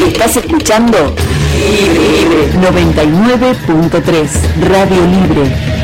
Estás escuchando Libre 99.3 Radio Libre.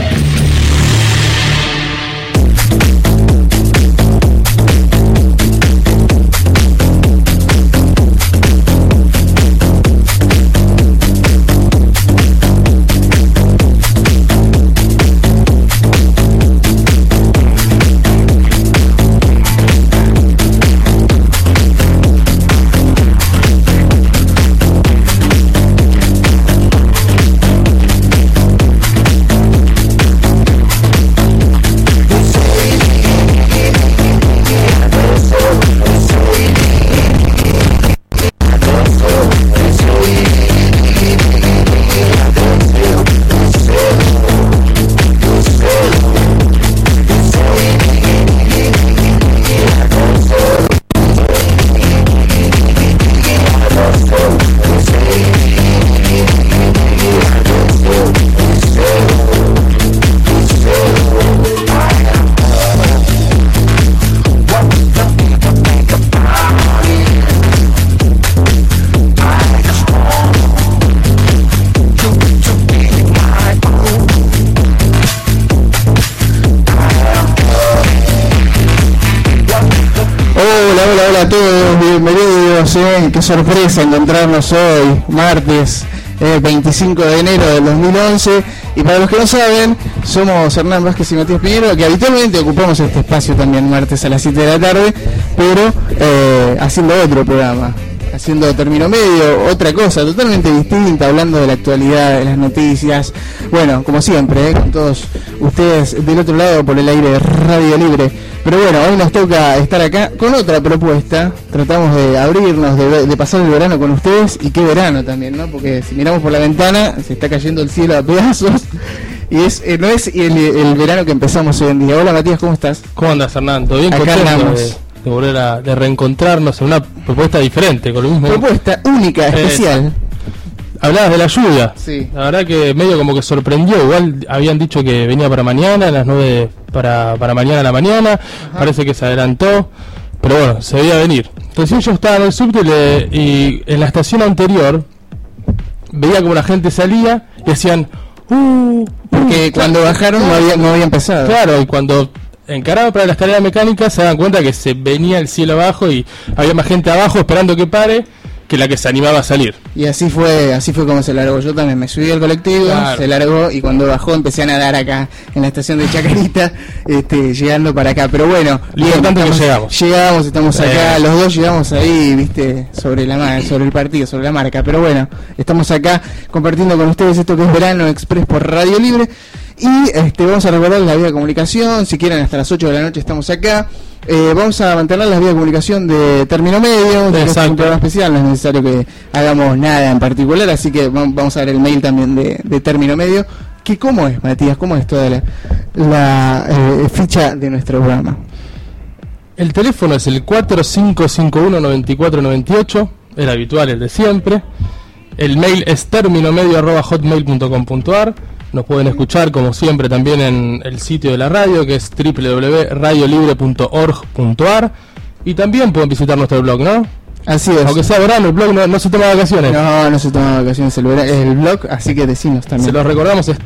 Qué sorpresa encontrarnos hoy, martes 25 de enero del 2011. Y para los que no saben, somos Hernán Vázquez y Matías Piñero, que habitualmente ocupamos este espacio también martes a las 7 de la tarde, pero haciendo otro programa, haciendo término medio, otra cosa totalmente distinta, hablando de la actualidad, de las noticias. Bueno, como siempre, con todos ustedes del otro lado por el aire de Radio Libre. Pero bueno, hoy nos toca estar acá con otra propuesta. Tratamos de abrirnos, de pasar el verano con ustedes. Y qué verano también, ¿no? Porque si miramos por la ventana, se está cayendo el cielo a pedazos. Y no es el verano que empezamos hoy en día. Hola Matías, ¿cómo estás? ¿Cómo andas, Hernán? ¿Todo bien? Acá andamos. De volver de reencontrarnos en una propuesta diferente, con lo mismo. Propuesta única, especial. Hablabas de la lluvia. Sí. La verdad que medio como que sorprendió. Igual habían dicho que venía para mañana, a las 9 para mañana a la mañana. Ajá. Parece que se adelantó, pero bueno, se veía venir. Entonces yo estaba en el subte y en la estación anterior veía como la gente salía y hacían porque cuando bajaron no había empezado. Claro, y cuando encaraban para la escalera mecánica se dan cuenta que se venía el cielo abajo y había más gente abajo esperando que pare que la que se animaba a salir. Y así fue como se largó. Yo también me subí al colectivo, claro. Se largó y cuando bajó empecé a nadar acá en la estación de Chacarita, llegando para acá. Pero bueno, lo importante es que llegamos, estamos acá, los dos llegamos ahí, viste, sobre el partido, sobre la marca. Pero bueno, estamos acá compartiendo con ustedes esto que es Verano Express por Radio Libre. Y vamos a recordar la vía de comunicación. Si quieren, hasta las 8 de la noche estamos acá. Vamos a mantener las vías de comunicación de término medio, de un programa especial, no es necesario que hagamos nada en particular, así que vamos a ver el mail también de término medio. ¿Cómo es, Matías? ¿Cómo es toda la ficha de nuestro programa? El teléfono es el 4551-9498, el habitual, el de siempre. El mail es terminomedio@hotmail.com.ar. Nos pueden escuchar, como siempre, también en el sitio de la radio, que es www.radiolibre.org.ar. Y también pueden visitar nuestro blog, ¿no? Así es. Aunque sea verano, el blog no se toma vacaciones. No se toma vacaciones el blog, así que decinos también. Se los recordamos, es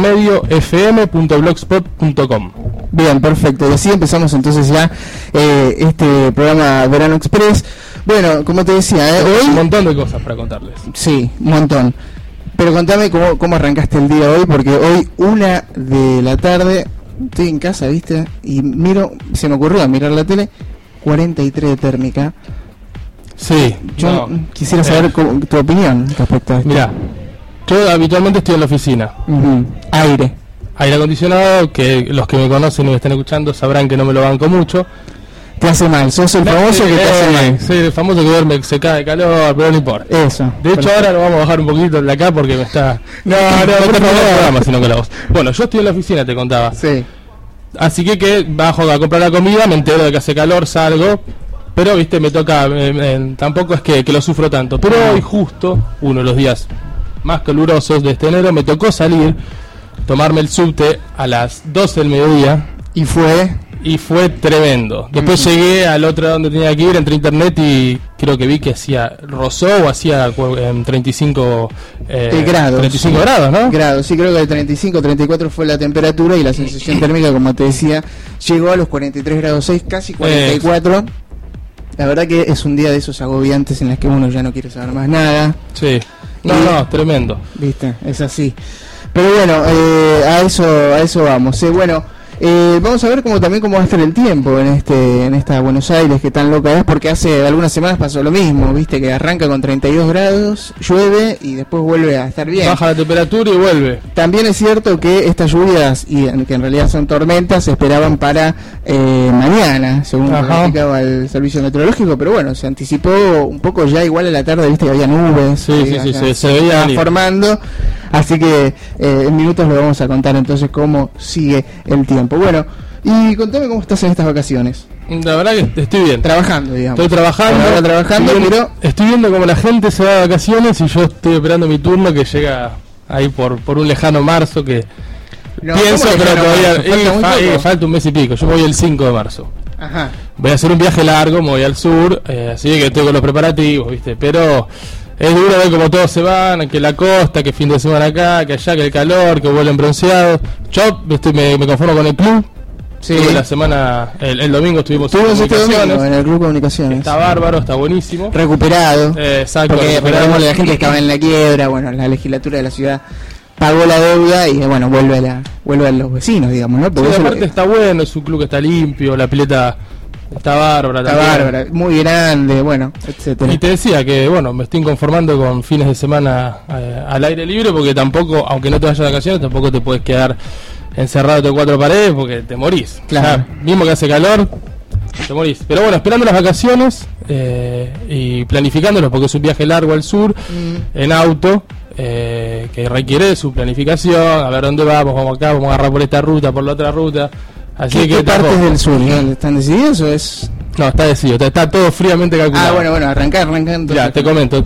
terminomediofm.blogspot.com. Bien, perfecto. Y así empezamos entonces ya este programa Verano Express. Bueno, como te decía, hoy... Un montón de cosas para contarles. Sí, un montón. Pero contame cómo arrancaste el día hoy, porque hoy 1 de la tarde estoy en casa, ¿viste? Y se me ocurrió mirar la tele, 43 de térmica. Sí. Yo quisiera saber tu opinión respecto a esto. Mirá, yo habitualmente estoy en la oficina. Uh-huh. Aire acondicionado, que los que me conocen y me están escuchando sabrán que no me lo banco mucho. Te hace mal, sos el famoso que te hace mal. Sí, el famoso que duerme, se cae de calor, pero no importa. Eso. De hecho, ahora lo vamos a bajar un poquito de acá porque me está... No, por favor, sino con la voz. Bueno, yo estoy en la oficina, te contaba. Sí. Así que bajo a comprar la comida, me entero de que hace calor, salgo, pero, viste, me toca... tampoco es que lo sufro tanto. Pero hoy justo, uno de los días más calurosos de este enero, me tocó salir, tomarme el subte a las 12 del mediodía. Y fue... y fue tremendo. Después llegué al otro donde tenía que ir, entré a internet y creo que vi que rozó o hacía 35 grados. 35 grados, ¿no? Grados, sí, creo que de 35, 34 fue la temperatura y la sensación térmica, como te decía, llegó a los 43 grados 6, casi 44. La verdad que es un día de esos agobiantes en los que uno ya no quiere saber más nada. Sí. No, tremendo. Viste, es así. Pero bueno, a eso vamos. Bueno, vamos a ver cómo va a estar el tiempo en esta Buenos Aires que tan loca es, porque hace algunas semanas pasó lo mismo, viste, que arranca con 32 grados, llueve y después vuelve a estar bien. Baja la temperatura y vuelve. También es cierto que estas lluvias, y que en realidad son tormentas, se esperaban para mañana, según pronosticaba el servicio meteorológico, pero bueno, se anticipó un poco ya, igual a la tarde, viste que había nubes. Sí, se veía formando. Así que en minutos le vamos a contar entonces cómo sigue el tiempo. Bueno, y contame cómo estás en estas vacaciones. La verdad que estoy bien. Trabajando, digamos. Estoy trabajando, pero estoy viendo cómo la gente se va de vacaciones y yo estoy esperando mi turno que llega ahí por un lejano marzo que pienso, pero todavía falta un mes y pico. Yo voy el 5 de marzo. Ajá. Voy a hacer un viaje largo, me voy al sur, así que estoy con los preparativos, ¿viste? Pero es duro ver cómo todos se van, que la costa, que fin de semana acá, que allá, que el calor, que vuelven bronceados. Yo me conformo con el club. Sí. La semana, el domingo estuvimos en el Club Comunicaciones. Está bárbaro, está buenísimo. Recuperado. Exacto. Porque recordemos la gente que estaba en la quiebra, bueno, la legislatura de la ciudad pagó la deuda y bueno, vuelve a los vecinos, digamos, ¿no? Porque aparte está bueno, es un club que está limpio, la pileta está bárbara. Está bárbara, muy grande, bueno, etcétera. Y te decía que, bueno, me estoy conformando con fines de semana al aire libre, porque tampoco, aunque no te vayas de vacaciones, tampoco te puedes quedar encerrado entre cuatro paredes porque te morís. Claro. O sea, mismo que hace calor, te morís. Pero bueno, esperando las vacaciones y planificándolos, porque es un viaje largo al sur, en auto, que requiere de su planificación, a ver dónde vamos acá, vamos a agarrar por esta ruta, por la otra ruta. Así ¿Qué partes del sur están decididos o es...? No, está decidido, está todo fríamente calculado. Bueno, arrancando. Ya, te comento,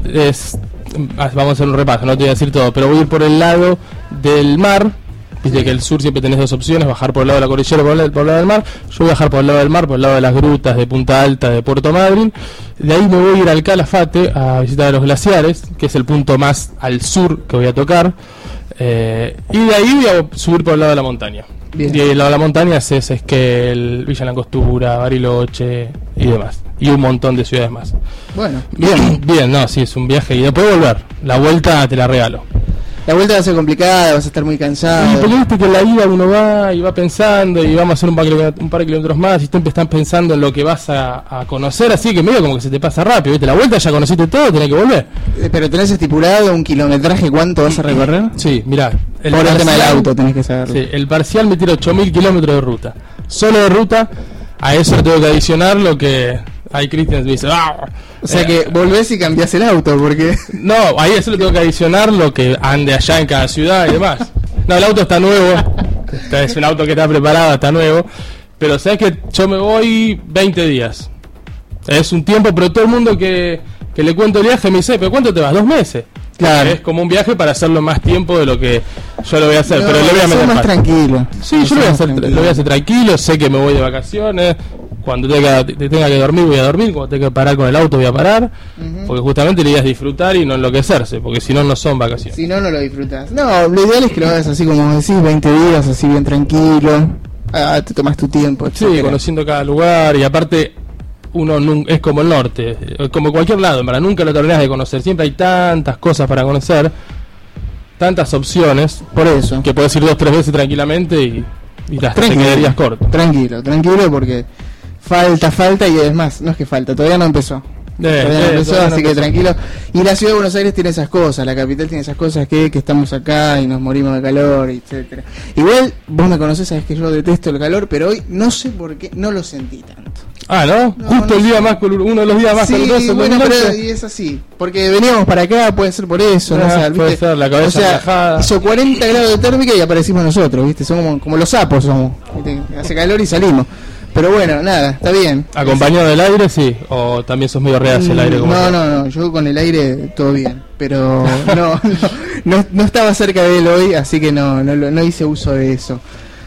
vamos a hacer un repaso, no te voy a decir todo, pero voy a ir por el lado del mar. Viste que el sur siempre tenés dos opciones, bajar por el lado de la cordillera o por el lado del mar. Yo voy a bajar por el lado del mar, por el lado de las grutas de Punta Alta, de Puerto Madryn. De ahí me voy a ir al Calafate a visitar a los glaciares, que es el punto más al sur que voy a tocar. Y de ahí voy a subir por el lado de la montaña. Bien. Y el lado de la montaña es Esquel, Villa Langostura, Bariloche y demás. Y un montón de ciudades más. Bueno, bien, no, sí, es un viaje y después volver. La vuelta te la regalo. La vuelta va a ser complicada, vas a estar muy cansado. Sí, porque viste que en la ida uno va y va pensando y vamos a hacer un par de kilómetros más y siempre estás pensando en lo que vas a conocer, así que medio como que se te pasa rápido, ¿viste? La vuelta ya conociste todo, tenés que volver. Pero ¿tenés estipulado un kilometraje cuánto vas a recorrer? Sí, mirá. Por el tema del auto tenés que saberlo. Sí, el parcial me tira 8.000 kilómetros de ruta. Solo de ruta, a eso le tengo que adicionar lo que... Ahí Cristian me dice, ¡ah! O sea que volvés y cambiás el auto, porque... No, ahí eso le tengo que adicionar lo que ande allá en cada ciudad y demás. No, el auto está nuevo, es un auto que está preparado, está nuevo. Pero sabes que yo me voy 20 días. Es un tiempo, pero todo el mundo que le cuento el viaje me dice, ¿pero cuánto te vas? 2 meses. Claro. Es como un viaje para hacerlo más tiempo de lo que yo lo voy a hacer, pero le voy a meter más tranquilo. Sí, yo lo voy a hacer tranquilo, sé que me voy de vacaciones. Cuando tenga que dormir voy a dormir, cuando tenga que parar con el auto voy a parar, porque justamente la idea es disfrutar y no enloquecerse, porque si no, no son vacaciones. Si no, no lo disfrutas. No, lo ideal es que lo hagas así como decís, 20 días, así bien tranquilo, te tomas tu tiempo, etcétera. Sí, conociendo cada lugar y aparte uno es como el norte, como cualquier lado, para nunca lo terminás de conocer, siempre hay tantas cosas para conocer, tantas opciones, por eso, que puedes ir 2 o 3 veces tranquilamente y te quedarías corto. Tranquilo, porque... Falta y además, no es que falta, todavía no empezó. Así que tranquilo. Y la ciudad de Buenos Aires tiene esas cosas, la capital tiene esas cosas que estamos acá y nos morimos de calor, etcétera. Igual, vos me conocés, sabés que yo detesto el calor, pero hoy no sé por qué no lo sentí tanto. Ah, ¿no? Justo el día más uno de los días más calurosos. Sí, bueno, pero y es así. Porque veníamos para acá, puede ser por eso, ¿no? O sea, puede ser, la cabeza relajada. Hizo 40 grados de térmica y aparecimos nosotros, ¿viste? Somos como los sapos, somos. ¿Viste? Hace calor y salimos. Pero bueno, nada, está bien. ¿Acompañado del aire, sí? ¿O también sos medio reacio el aire? No, yo con el aire todo bien. Pero no estaba cerca de él hoy, así que no hice uso de eso.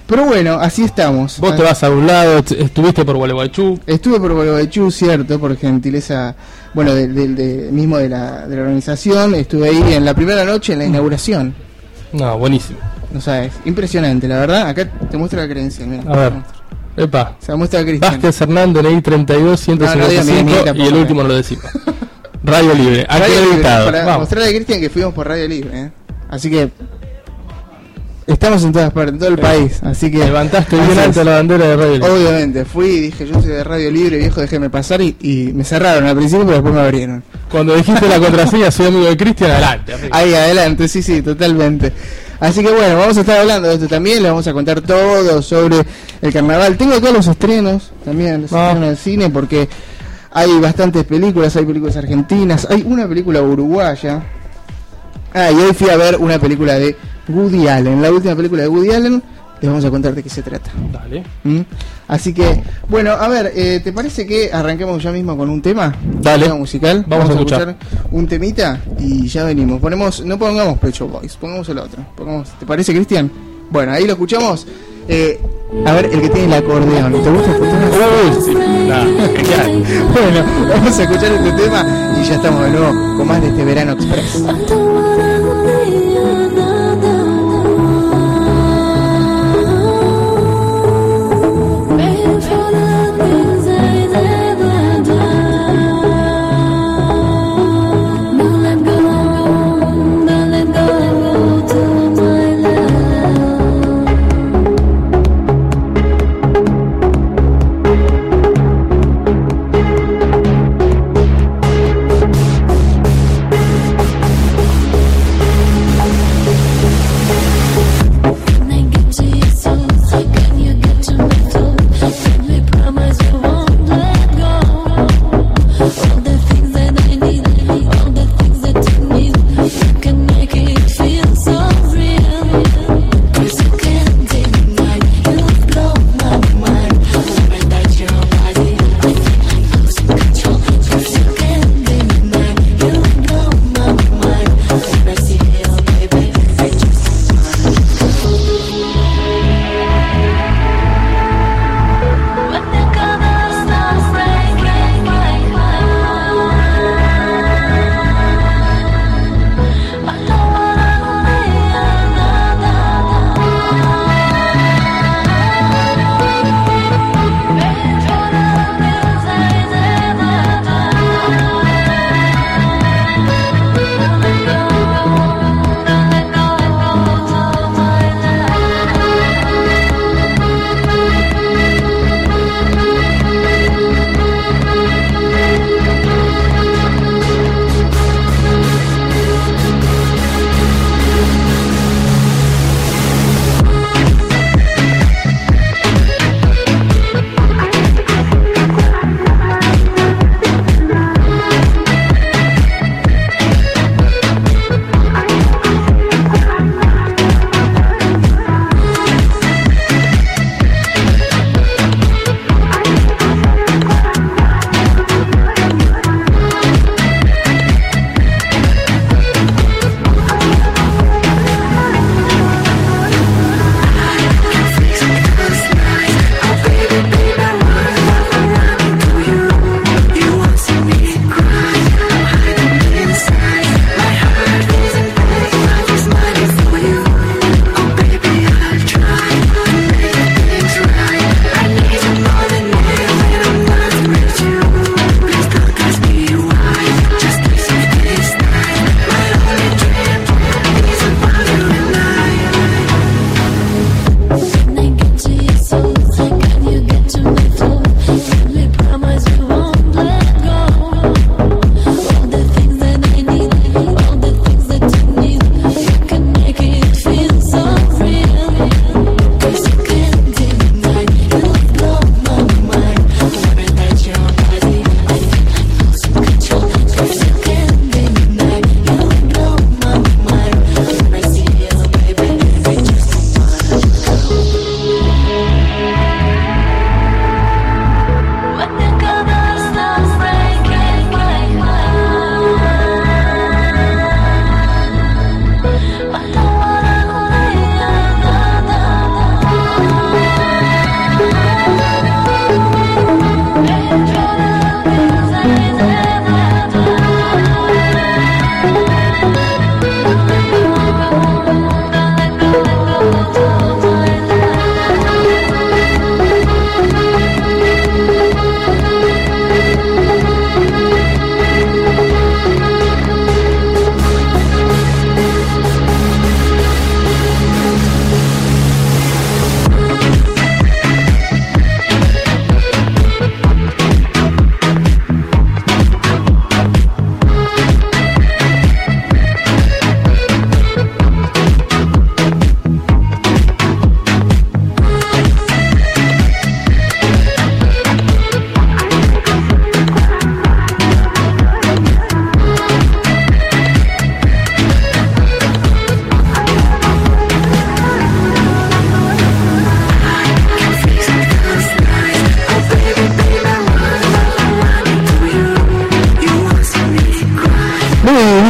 Pero bueno, así estamos. Vos te vas a un lado, estuviste por Gualeguaychú. Estuve por Gualeguaychú, cierto, por gentileza, bueno, mismo de la organización. Estuve ahí en la primera noche, en la inauguración. No, buenísimo. No sabes, impresionante, la verdad. Acá te muestra la creencia, mira. A ver. Epa. Se la muestra a Cristian. Vázquez Hernando, NI 32 155 y el último no lo decimos. Radio Libre, acreditado. Para mostrarle a Cristian que fuimos por Radio Libre, ¿eh? Así que estamos en todas partes, en todo el país. Así que levantaste bien alto la bandera de Radio Libre. Obviamente, fui y dije, yo soy de Radio Libre, viejo, déjeme pasar, y me cerraron al principio, pero después me abrieron. Cuando dijiste la contraseña, soy amigo de Cristian, adelante. Ahí, adelante, sí, totalmente. Así que bueno, vamos a estar hablando de esto también, le vamos a contar todo sobre el carnaval. Tengo acá los estrenos, también los estrenos del cine, porque hay bastantes películas, hay películas argentinas, hay una película uruguaya. Y hoy fui a ver una película de Woody Allen, la última película de Woody Allen. Les vamos a contar de qué se trata. Dale. Así que, bueno, a ver, ¿te parece que arranquemos ya mismo con un tema? Dale. Un tema musical. Vamos a escuchar un temita y ya venimos. No pongamos Pet Shop Boys, pongamos el otro. ¿Te parece, Cristian? Bueno, ahí lo escuchamos. A ver, el que tiene el acordeón. ¿Te gusta este tema? Sí. Genial. Bueno, vamos a escuchar este tema y ya estamos de nuevo con más de este Verano Express.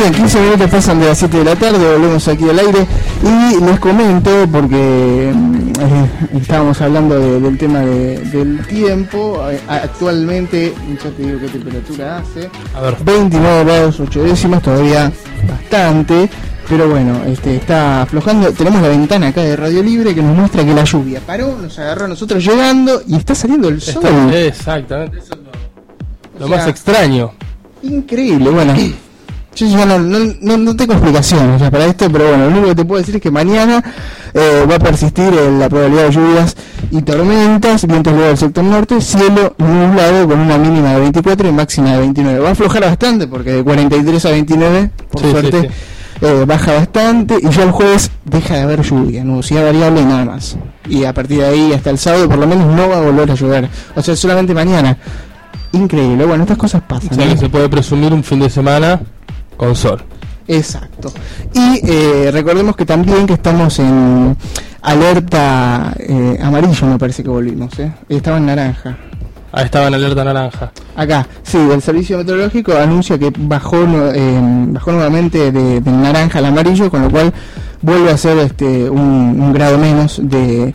bien, 15 minutos pasan de las 7 de la tarde, volvemos aquí al aire y les comento, porque estábamos hablando del tema del tiempo. Actualmente, ya te digo qué temperatura hace, A ver. 29 grados 8 décimas, todavía bastante, pero bueno, está aflojando. Tenemos la ventana acá de Radio Libre que nos muestra que la lluvia paró, nos agarró a nosotros llegando y está saliendo el sol. Exactamente, eso es lo más extraño. Increíble, bueno. Yo ya no tengo explicaciones ya para esto, pero bueno, lo único que te puedo decir es que mañana va a persistir la probabilidad de lluvias y tormentas, vientos luego del sector norte, cielo nublado con una mínima de 24 y máxima de 29. Va a aflojar bastante porque de 43 a 29, por suerte, baja bastante, y ya el jueves deja de haber lluvia, nubosidad variable y nada más. Y a partir de ahí hasta el sábado por lo menos no va a volver a llover, o sea, solamente mañana. Increíble, bueno, estas cosas pasan. O sea que se puede presumir un fin de semana con sol. Exacto. Y recordemos que también que estamos en alerta amarillo, me parece que volvimos, estaba en naranja. Ah, estaba en alerta naranja. Acá, sí, el servicio meteorológico anuncia que bajó nuevamente de naranja al amarillo, con lo cual vuelve a ser un grado menos de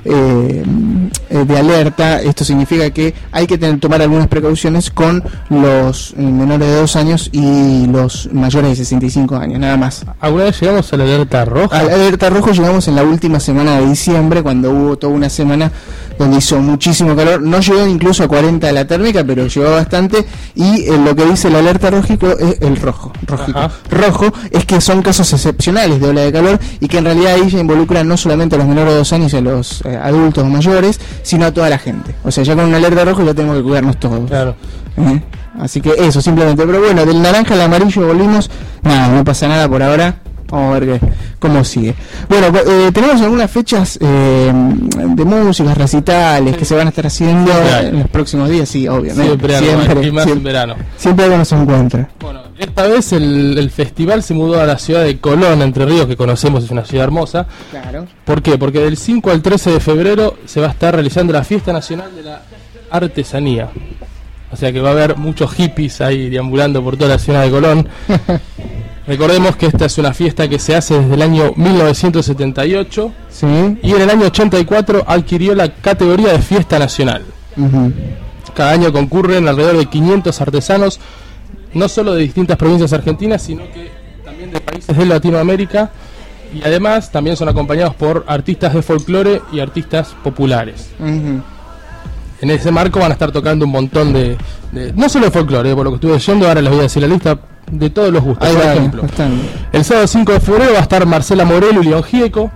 alerta. Esto significa que hay que tomar algunas precauciones con los menores de 2 años y los mayores de 65 años, nada más. ¿Alguna vez llegamos a la alerta roja? A la alerta roja llegamos en la última semana de diciembre, cuando hubo toda una semana donde hizo muchísimo calor. No llegó incluso a 40 de la térmica, pero llegó bastante. Y lo que dice el alerta rojico es el rojo. Rojo es que son casos excepcionales de ola de calor, y que en realidad ahí ya involucran no solamente a los menores de 2 años y a los adultos mayores, sino a toda la gente. O sea, ya con una alerta roja ya tenemos que cuidarnos todos. Claro. Así que eso, simplemente. Pero bueno, del naranja al amarillo volvimos. Nada, no pasa nada por ahora. Vamos a ver cómo sigue. Bueno, tenemos algunas fechas de músicas, recitales que se van a estar haciendo en los próximos días, sí, obviamente. Siempre, y más en verano. Siempre algo nos encuentra. Bueno, esta vez el festival se mudó a la ciudad de Colón, Entre Ríos, que conocemos, es una ciudad hermosa. Claro. ¿Por qué? Porque del 5 al 13 de febrero se va a estar realizando la Fiesta Nacional de la Artesanía. O sea que va a haber muchos hippies ahí deambulando por toda la ciudad de Colón. Recordemos que esta es una fiesta que se hace desde el año 1978, sí, y en el año 84 adquirió la categoría de fiesta nacional. Cada año concurren alrededor de 500 artesanos, no solo de distintas provincias argentinas, sino que también de países de Latinoamérica, y además también son acompañados por artistas de folclore y artistas populares. En ese marco van a estar tocando un montón de no solo de folclore, por lo que estuve leyendo, ahora les voy a decir la lista de todos los gustos. Por ejemplo, el sábado 5 de febrero va a estar Marcela Morelo y León Gieco.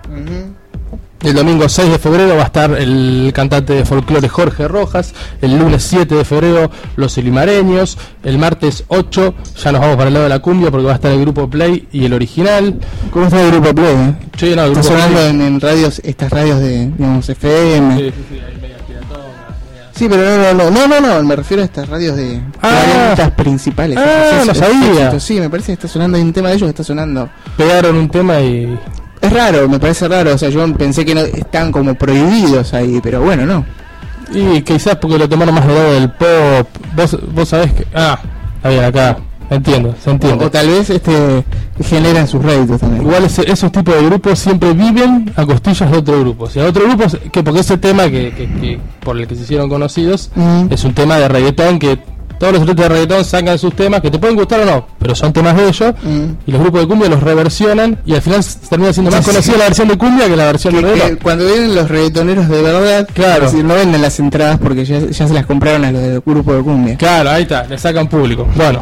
El domingo 6 de febrero va a estar el cantante de folclore Jorge Rojas. El lunes 7 de febrero Los Limareños. El martes 8 ya nos vamos para el lado de la cumbia, porque va a estar el grupo Play y el original. ¿Cómo está el grupo Play? Sí, no, el está grupo sonando Play. en radios, estas radios de, digamos, FM. Sí, ahí media piratona. Sí, pero no, me refiero a estas radios de estas principales. No sabía. Sí, me parece que está sonando, hay un tema de ellos que está sonando. Pegaron un tema y... Es raro, me parece raro, o sea, yo pensé que no están como prohibidos ahí, pero bueno, no. Y quizás porque lo tomaron más del lado del pop. Vos sabés que... está bien, acá. Entiendo, se entiende. O tal vez generan sus réditos también. Igual esos tipos de grupos siempre viven a costillas de otro grupo. O sea, otro grupo, porque ese tema que por el que se hicieron conocidos es un tema de reggaetón, que todos los artistas de reggaetón sacan sus temas, que te pueden gustar o no, pero son temas de ellos, y los grupos de cumbia los reversionan, y al final termina siendo más conocida la versión de cumbia que la versión de reggaetón. Cuando vienen los reggaetoneros de verdad, claro, es decir, no venden las entradas porque ya se las compraron a los del grupo de cumbia. Claro, ahí está, le sacan público. Bueno,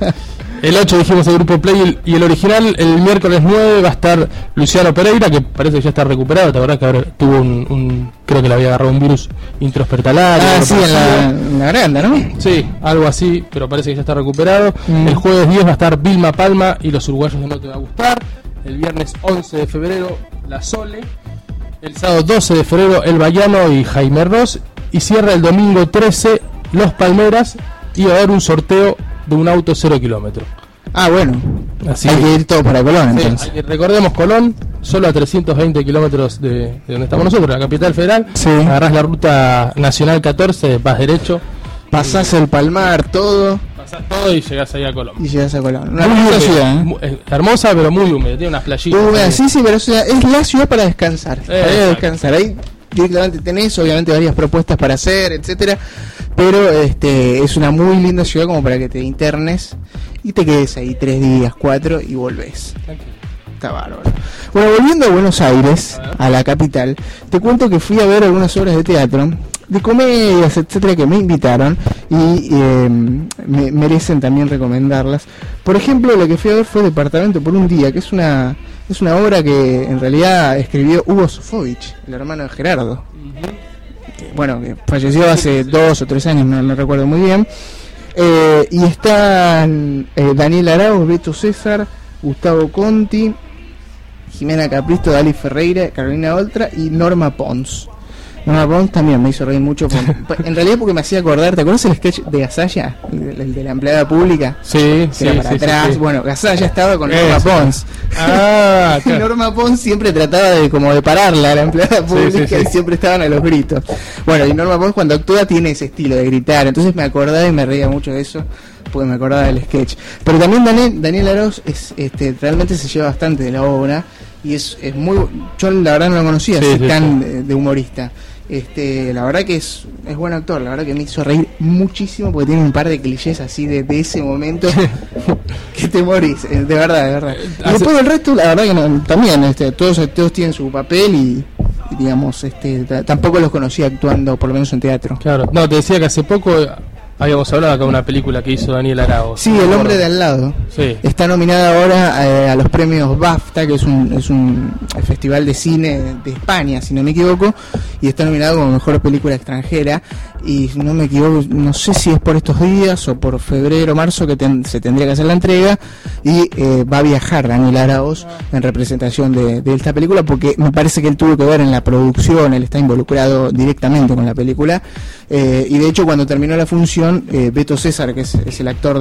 el 8 dijimos el grupo Play y el original. El miércoles 9 va a estar Luciano Pereira, que parece que ya está recuperado. ¿Te acordás que ahora tuvo creo que le había agarrado un virus intrahospitalario? Sí, en la garganta, ¿no? Sí, algo así, pero parece que ya está recuperado. El jueves 10 va a estar Vilma Palma y Los Uruguayos de No Te Va a Gustar. El viernes 11 de febrero La Sole. El sábado 12 de febrero El Bayano y Jaime Ross. Y cierra el domingo 13 Los Palmeras, y va a haber un sorteo de un auto 0 kilómetros. Bueno, así hay que ir todo para Colón, sí, entonces. Recordemos, Colón, solo a 320 kilómetros de donde estamos nosotros, la capital federal. Sí. Agarrás la ruta nacional 14, vas derecho pasás el Palmar, todo. Pasás todo y llegás ahí a Colón. Y llegás a Colón. Una Muy hermosa húmeda, ciudad, hermosa pero muy húmeda, tiene unas playitas. Húmeda, sí, pero es la ciudad para descansar. Para descansar. Ahí directamente tenés, obviamente, varias propuestas para hacer, etcétera. Pero es una muy linda ciudad como para que te internes y te quedes ahí 3 días, 4 y volvés. Está bárbaro. Bueno, volviendo a Buenos Aires, a la capital, te cuento que fui a ver algunas obras de teatro, de comedias, etcétera, que me invitaron y me merecen también recomendarlas. Por ejemplo, lo que fui a ver fue Departamento por un día, que es una obra que en realidad escribió Hugo Sofovich, el hermano de Gerardo. Que falleció hace 2 o 3 años, no recuerdo muy bien. Y están Daniel Arauz, Beto César, Gustavo Conti, Jimena Capristo, Dali Ferreira, Carolina Oltra y Norma Pons. Norma Pons también me hizo reír mucho. En realidad porque me hacía acordar, ¿te acuerdas el sketch de Gasalla? El de la empleada pública. Sí, que era para atrás. Sí. Bueno, Gasalla estaba con Norma Pons. Ah, claro. Norma Pons siempre trataba de pararla a la empleada pública y siempre estaban a los gritos. Bueno, y Norma Pons cuando actúa tiene ese estilo de gritar. Entonces me acordaba y me reía mucho de eso, porque me acordaba del sketch. Pero también Daniel Arauz realmente se lleva bastante de la obra y es muy, yo la verdad no lo conocía, tan de humorista. La verdad que es buen actor, la verdad que me hizo reír muchísimo porque tiene un par de clichés así de ese momento que te morís, de verdad. Y después del resto, la verdad que no, también todos tienen su papel y digamos, tampoco los conocía actuando, por lo menos en teatro. Claro, no, te decía que hace poco habíamos hablado acá de una película que hizo Daniel Arauz. Sí, El hombre de al lado. Sí. Está nominada ahora a los premios BAFTA, que es un festival de cine de España, si no me equivoco, y está nominado como mejor película extranjera. Y si no me equivoco, no sé si es por estos días o por febrero o marzo que se tendría que hacer la entrega, y va a viajar Daniel Arauz en representación de esta película, porque me parece que él tuvo que ver en la producción, él está involucrado directamente con la película, y de hecho cuando terminó la función, Beto César, que es el actor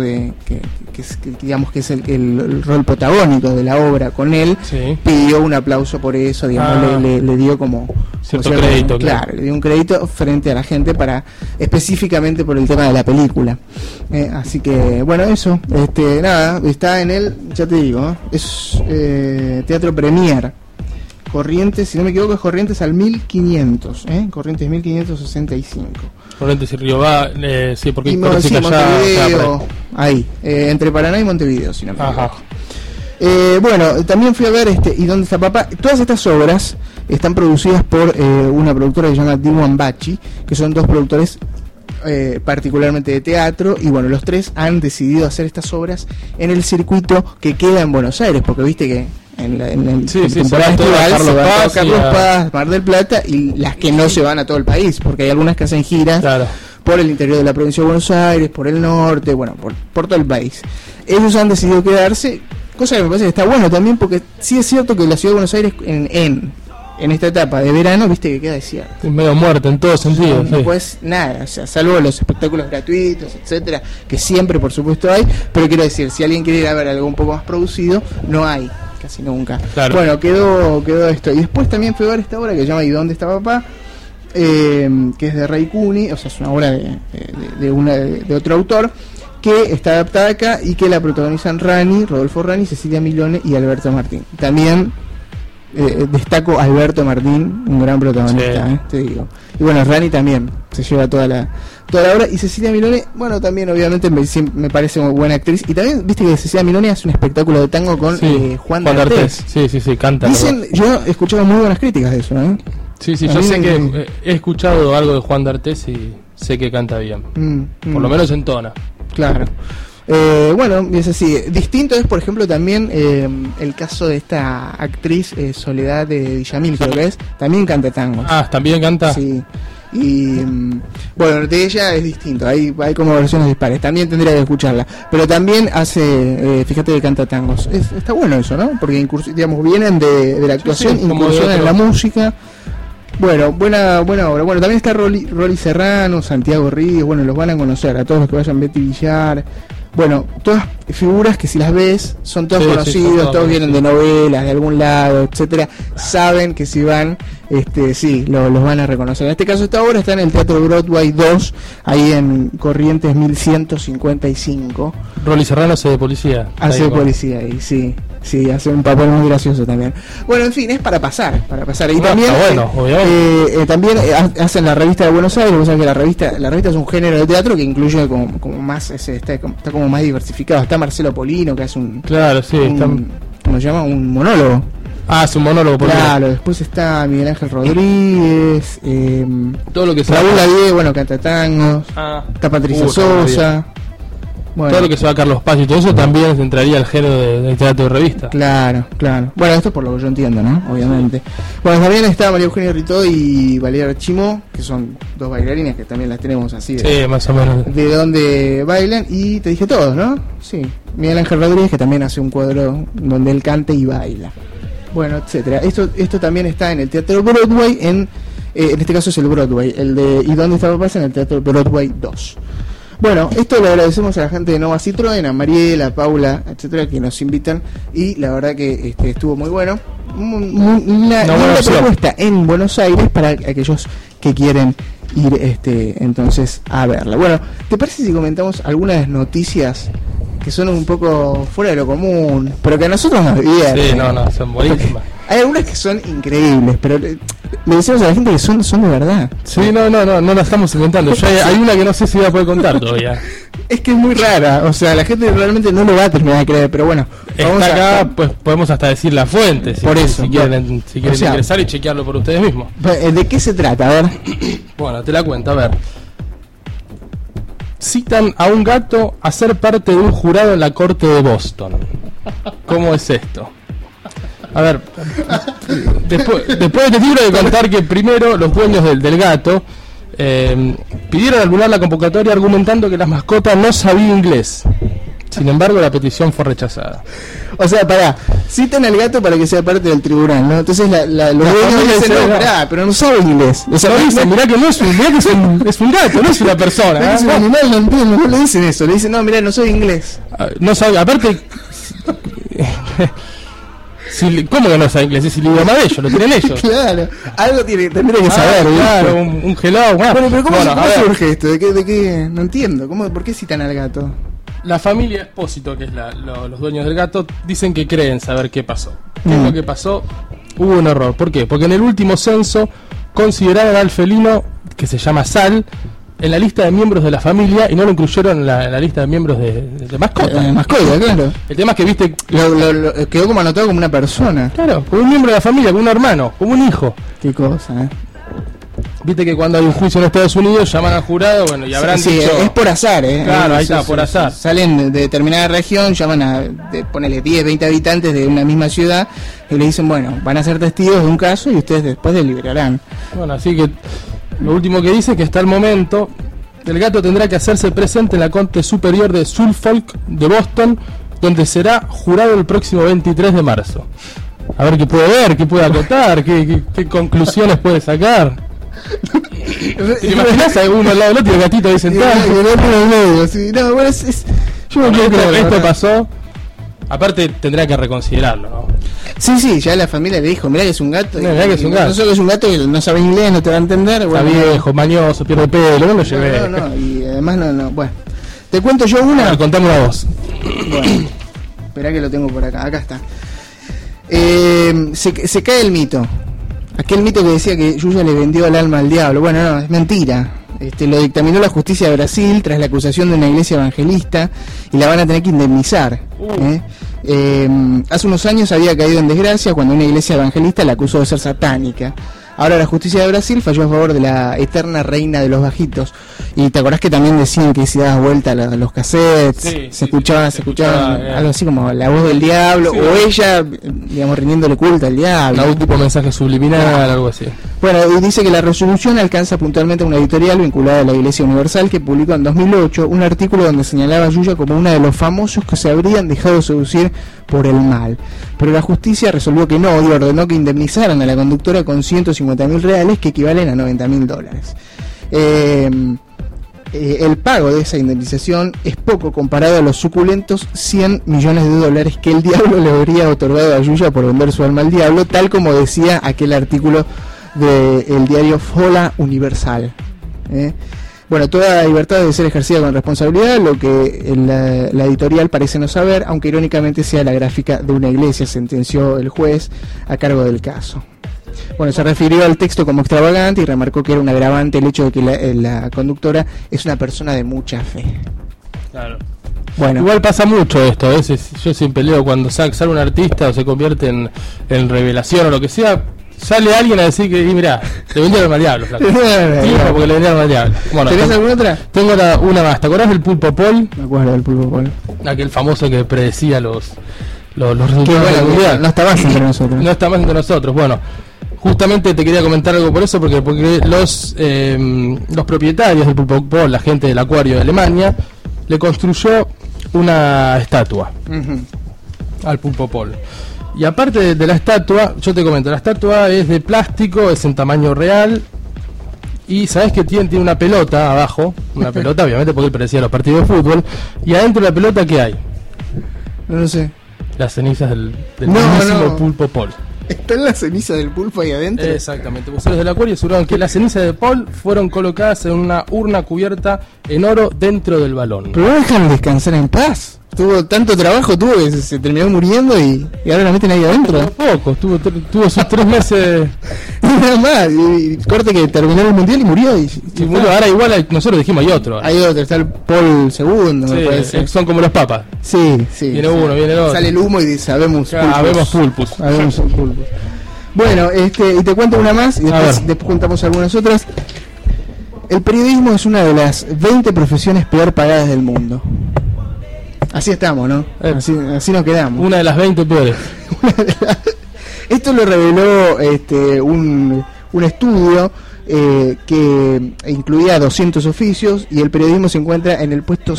que es el rol protagónico de la obra con él, pidió un aplauso por eso, digamos, le dio como cierto crédito, claro, le dio un crédito frente a la gente específicamente por el tema de la película. Así que bueno, eso, nada, está en él, ya te digo, es Teatro Premier. Corrientes, si no me equivoco, es Corrientes al 1500, Corrientes 1565. Corrientes y Río sí, porque Montevideo, ahí, entre Paraná y Montevideo, si no me equivoco. Bueno, también fui a ver ¿Y dónde está papá? Todas estas obras están producidas por una productora que se llama Diwan Bachi, que son 2 productores particularmente de teatro, y bueno, los 3 han decidido hacer estas obras en el circuito que queda en Buenos Aires, porque viste que en temporada estival se va a Carlos Paz, Mar del Plata, y las que no se van a todo el país, porque hay algunas que hacen giras por el interior de la provincia de Buenos Aires, por el norte, bueno, por todo el país. Ellos han decidido quedarse, cosa que me parece que está bueno también, porque sí es cierto que la ciudad de Buenos Aires en esta etapa de verano, viste que queda desierto. Es medio muerto en todos sentidos. No puedes nada, o sea, salvo los espectáculos gratuitos, etcétera, que siempre por supuesto hay, pero quiero decir, si alguien quiere ir a ver algo un poco más producido, no hay casi nunca. Claro. Bueno, quedó esto. Y después también fui a ver esta obra que se llama ¿Y dónde está papá? Que es de Ray Cooney, o sea, es una obra de otro autor, que está adaptada acá y que la protagonizan Rodolfo Rani, Cecilia Milone y Alberto Martín. También destaco a Alberto Martín, un gran protagonista, te digo. Y bueno, Rani también se lleva toda la obra, y Cecilia Milone, bueno, también obviamente me parece una buena actriz, y también viste que Cecilia Milone hace un espectáculo de tango con Juan D'Artés. Sí, canta. Dicen, yo he escuchado muy buenas críticas de eso, Sí, yo sé que he escuchado algo de Juan D'Artés y sé que canta bien, por lo menos entona. Claro. Bueno, es así. Distinto es, por ejemplo, también el caso de esta actriz Soledad de Villamil, creo que es. También canta tango. ¿También canta? Sí. Y bueno, de ella es distinto. Hay como versiones dispares. También tendría que escucharla. Pero también hace, fíjate que canta tangos. Está bueno eso, ¿no? Porque digamos, vienen de la actuación, incursionan en la música. Bueno, buena obra. Bueno, también está Rolly Serrano, Santiago Ríos. Bueno, los van a conocer a todos los que vayan, Betty Villar. Bueno, todas figuras que si las ves son todos Sí, sí, conocidos, son todos todos vienen de novelas, de algún lado, etcétera. Saben que si van, sí, los van a reconocer. En este caso esta obra está en el Teatro Broadway 2, ahí en Corrientes 1155. Rolly Serrano hace de policía. Hace de policía ahí, sí. Sí, hace un papel muy gracioso también. Bueno, en fin, es para pasar. Y también, obviamente. también hacen la revista de Buenos Aires. Vos sabés que la revista es un género de teatro que incluye como más, está como más diversificado. Está Marcelo Polino, que hace Claro, sí. ¿cómo se llama? Un monólogo. Ah, es un monólogo. Claro, después está Miguel Ángel Rodríguez, todo lo que Raúl Ladie, bueno, canta tangos. Está Patricia Sosa. Bueno, todo lo que se va a Carlos Paz y todo eso también entraría al género de teatro de revista. Claro. Bueno, esto es por lo que yo entiendo, ¿no? Obviamente. Bueno, también está María Eugenia Ritó y Valeria Chimó, que son dos bailarines que también las tenemos así. Sí, más o menos. De donde bailan, y te dije todos, ¿no? Sí. Miguel Ángel Rodríguez, que también hace un cuadro donde él canta y baila. Bueno, etcétera. Esto también está en el Teatro Broadway, en este caso es el Broadway, ¿y dónde está Papá? En el Teatro Broadway 2. Bueno, esto le agradecemos a la gente de Nova Citroën, a Mariela, a Paula, etcétera, que nos invitan, y la verdad que estuvo muy bueno. Una propuesta en Buenos Aires para aquellos que quieren ir entonces a verla. Bueno, ¿te parece si comentamos algunas noticias que son un poco fuera de lo común, pero que a nosotros nos divierten? Sí, son buenísimas. Hay algunas que son increíbles, pero le decimos a la gente que son de verdad. Sí, no la estamos inventando. Hay una que no sé si voy a poder contar todavía. Es que es muy rara, o sea, la gente realmente no lo va a terminar de creer, pero bueno. Vamos acá, pues podemos hasta decir la fuente, por eso. Si quieren ingresar y chequearlo por ustedes mismos. ¿De qué se trata? A ver. Bueno, te la cuento, a ver. Citan a un gato a ser parte de un jurado en la corte de Boston. ¿Cómo es esto? A ver, después te tengo que contar que primero los dueños del gato pidieron anular la convocatoria argumentando que la mascota no sabía inglés. Sin embargo, la petición fue rechazada. O sea, citan al gato para que sea parte del tribunal, ¿no? Entonces los dueños dicen, pero no sabe inglés. O sea, no dicen, mirá que es un gato, no es una persona. Es un animal, no entiendo, no le dicen eso. Le dicen, no, mirá, no soy inglés. No sabe, aparte... ¿Cómo que no sabe inglés? Es el idioma de ellos, lo tienen ellos. Claro, algo tendría que saber. Claro, un hello. Bueno, pero ¿cómo surge esto? ¿De qué? No entiendo. ¿Por qué citan al gato? La familia Espósito, que es los dueños del gato, dicen que creen saber qué pasó. ¿Qué es lo que pasó? Hubo un error. ¿Por qué? Porque en el último censo consideraron al felino, que se llama Sal, en la lista de miembros de la familia y no lo incluyeron en la lista de miembros de mascota. Mascota, claro. El tema es que, viste, lo quedó como anotado como una persona. Claro, como un miembro de la familia, como un hermano, como un hijo. Qué cosa, Viste que cuando hay un juicio en Estados Unidos llaman al jurado, bueno, y habrán dicho... es por azar, Claro, ahí está, por azar. Salen de determinada región, llaman ponele 10, 20 habitantes de una misma ciudad y le dicen, bueno, van a ser testigos de un caso y ustedes después deliberarán. Bueno, así que lo último que dice es que hasta el momento el gato tendrá que hacerse presente en la Corte Superior de Suffolk de Boston, donde será jurado el próximo 23 de marzo. A ver qué puede ver, qué puede acotar, qué conclusiones puede sacar. ¿Te imaginas a uno al lado del otro y el gatito ahí sentado? No, bueno, yo no creo que esto pasó. Aparte tendrá que reconsiderarlo, ¿no? Sí, ya la familia le dijo, mirá que es un gato. Mirá que es un gato. No solo es un gato que no sabe inglés, no te va a entender. Está viejo, mañoso, pierde pelo, no lo llevé. No, y además no. Bueno, te cuento yo una. Bueno, contame una voz. Bueno, esperá que lo tengo por acá está. Se cae el mito. Aquel mito que decía que Yuya le vendió el alma al diablo. Bueno, no, es mentira. Lo dictaminó la justicia de Brasil tras la acusación de una iglesia evangelista y la van a tener que indemnizar. Hace unos años había caído en desgracia cuando una iglesia evangelista la acusó de ser satánica. Ahora la justicia de Brasil falló a favor de la eterna reina de los bajitos. Y te acordás que también decían que si dabas vuelta a los cassettes, se escuchaba algo así como la voz del diablo, o ella, digamos, rindiéndole culto al diablo. Algún tipo de mensaje subliminal, algo así. Bueno, y dice que la resolución alcanza puntualmente a una editorial vinculada a la Iglesia Universal que publicó en 2008 un artículo donde señalaba a Yuya como una de los famosos que se habrían dejado seducir por el mal. Pero la justicia resolvió que no y ordenó que indemnizaran a la conductora con $150.000, que equivalen a $90.000. el pago de esa indemnización es poco comparado a los suculentos $100 millones que el diablo le habría otorgado a Yuya por vender su alma al diablo, tal como decía aquel artículo del diario Fola Universal. Bueno, toda libertad debe ser ejercida con responsabilidad, lo que la editorial parece no saber, aunque irónicamente sea la gráfica de una iglesia, sentenció el juez a cargo del caso. Bueno, se refirió al texto como extravagante y remarcó que era un agravante el hecho de que la conductora es una persona de mucha fe. Claro. Bueno. Igual pasa mucho esto, a veces yo siempre leo cuando sale un artista o se convierte en revelación o lo que sea, sale alguien a decir que, mirá, le vendieron al diablo, flaco. Porque le vendieron al diablo. Bueno, ¿tenés alguna otra? Tengo una más. ¿Te acordás del Pulpo Paul? Me acuerdo del Pulpo Paul. Aquel famoso que predecía los resultados del mundial. No está más entre nosotros. No está más entre nosotros. Bueno, justamente te quería comentar algo por eso, porque los propietarios del Pulpo Paul, la gente del acuario de Alemania, le construyó una estatua al Pulpo Paul. Y aparte de la estatua, yo te comento, la estatua es de plástico, es en tamaño real. Y sabes que tiene una pelota abajo, una pelota obviamente porque él parecía los partidos de fútbol. Y adentro de la pelota, ¿qué hay? No lo sé. Las cenizas del mismísimo Pulpo Paul. ¿Están las cenizas del pulpo ahí adentro? Exactamente. Buceros del acuario aseguraron que las cenizas de Paul fueron colocadas en una urna cubierta en oro dentro del balón. Pero no dejan descansar en paz. Tuvo tanto trabajo, que se terminó muriendo y ahora la meten ahí adentro. Poco, tuvo sus 3 meses. Nada más, y corte que terminó el mundial y murió. Y murió. Ahora igual nosotros dijimos hay otro. Hay otro, está el Paul II, sí, me parece. Son como los papas. Sí. Viene uno, viene el otro. Sale el humo y dice, sabemos pulpus. Sabemos pulpus. Bueno, y te cuento una más y después juntamos algunas otras. El periodismo es una de las 20 profesiones peor pagadas del mundo. Así estamos, ¿no? Así nos quedamos. Una de las 20 peores. Esto lo reveló un estudio que incluía 200 oficios y el periodismo se encuentra en el puesto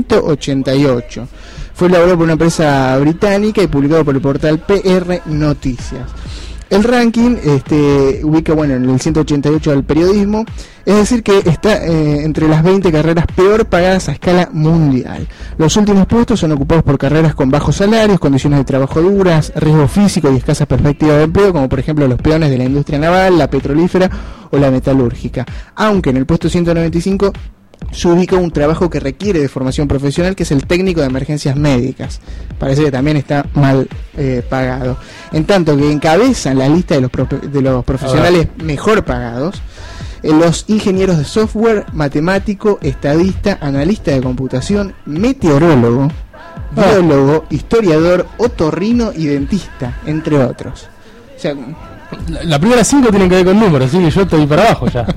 188. Fue elaborado por una empresa británica y publicado por el portal PR Noticias. El ranking ubica en el 188 del periodismo, es decir que está entre las 20 carreras peor pagadas a escala mundial. Los últimos puestos son ocupados por carreras con bajos salarios, condiciones de trabajo duras, riesgo físico y escasas perspectivas de empleo, como por ejemplo los peones de la industria naval, la petrolífera o la metalúrgica. Aunque en el puesto 195 se ubica un trabajo que requiere de formación profesional, que es el técnico de emergencias médicas. Parece que también está mal pagado. En tanto que encabezan la lista de los profesionales mejor pagados los ingenieros de software, matemático, estadista, analista de computación, meteorólogo, biólogo, historiador, otorrino y dentista, entre otros. O sea, la primera 5 tienen que ver con números, así que yo estoy para abajo ya.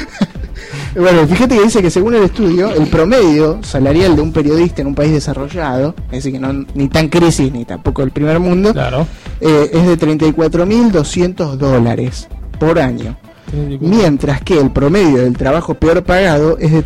Bueno, fíjate que dice que según el estudio, el promedio salarial de un periodista en un país desarrollado, es decir, que no ni tan crisis ni tampoco el primer mundo, claro, es de $34.200 por año. Mientras que el promedio del trabajo peor pagado es de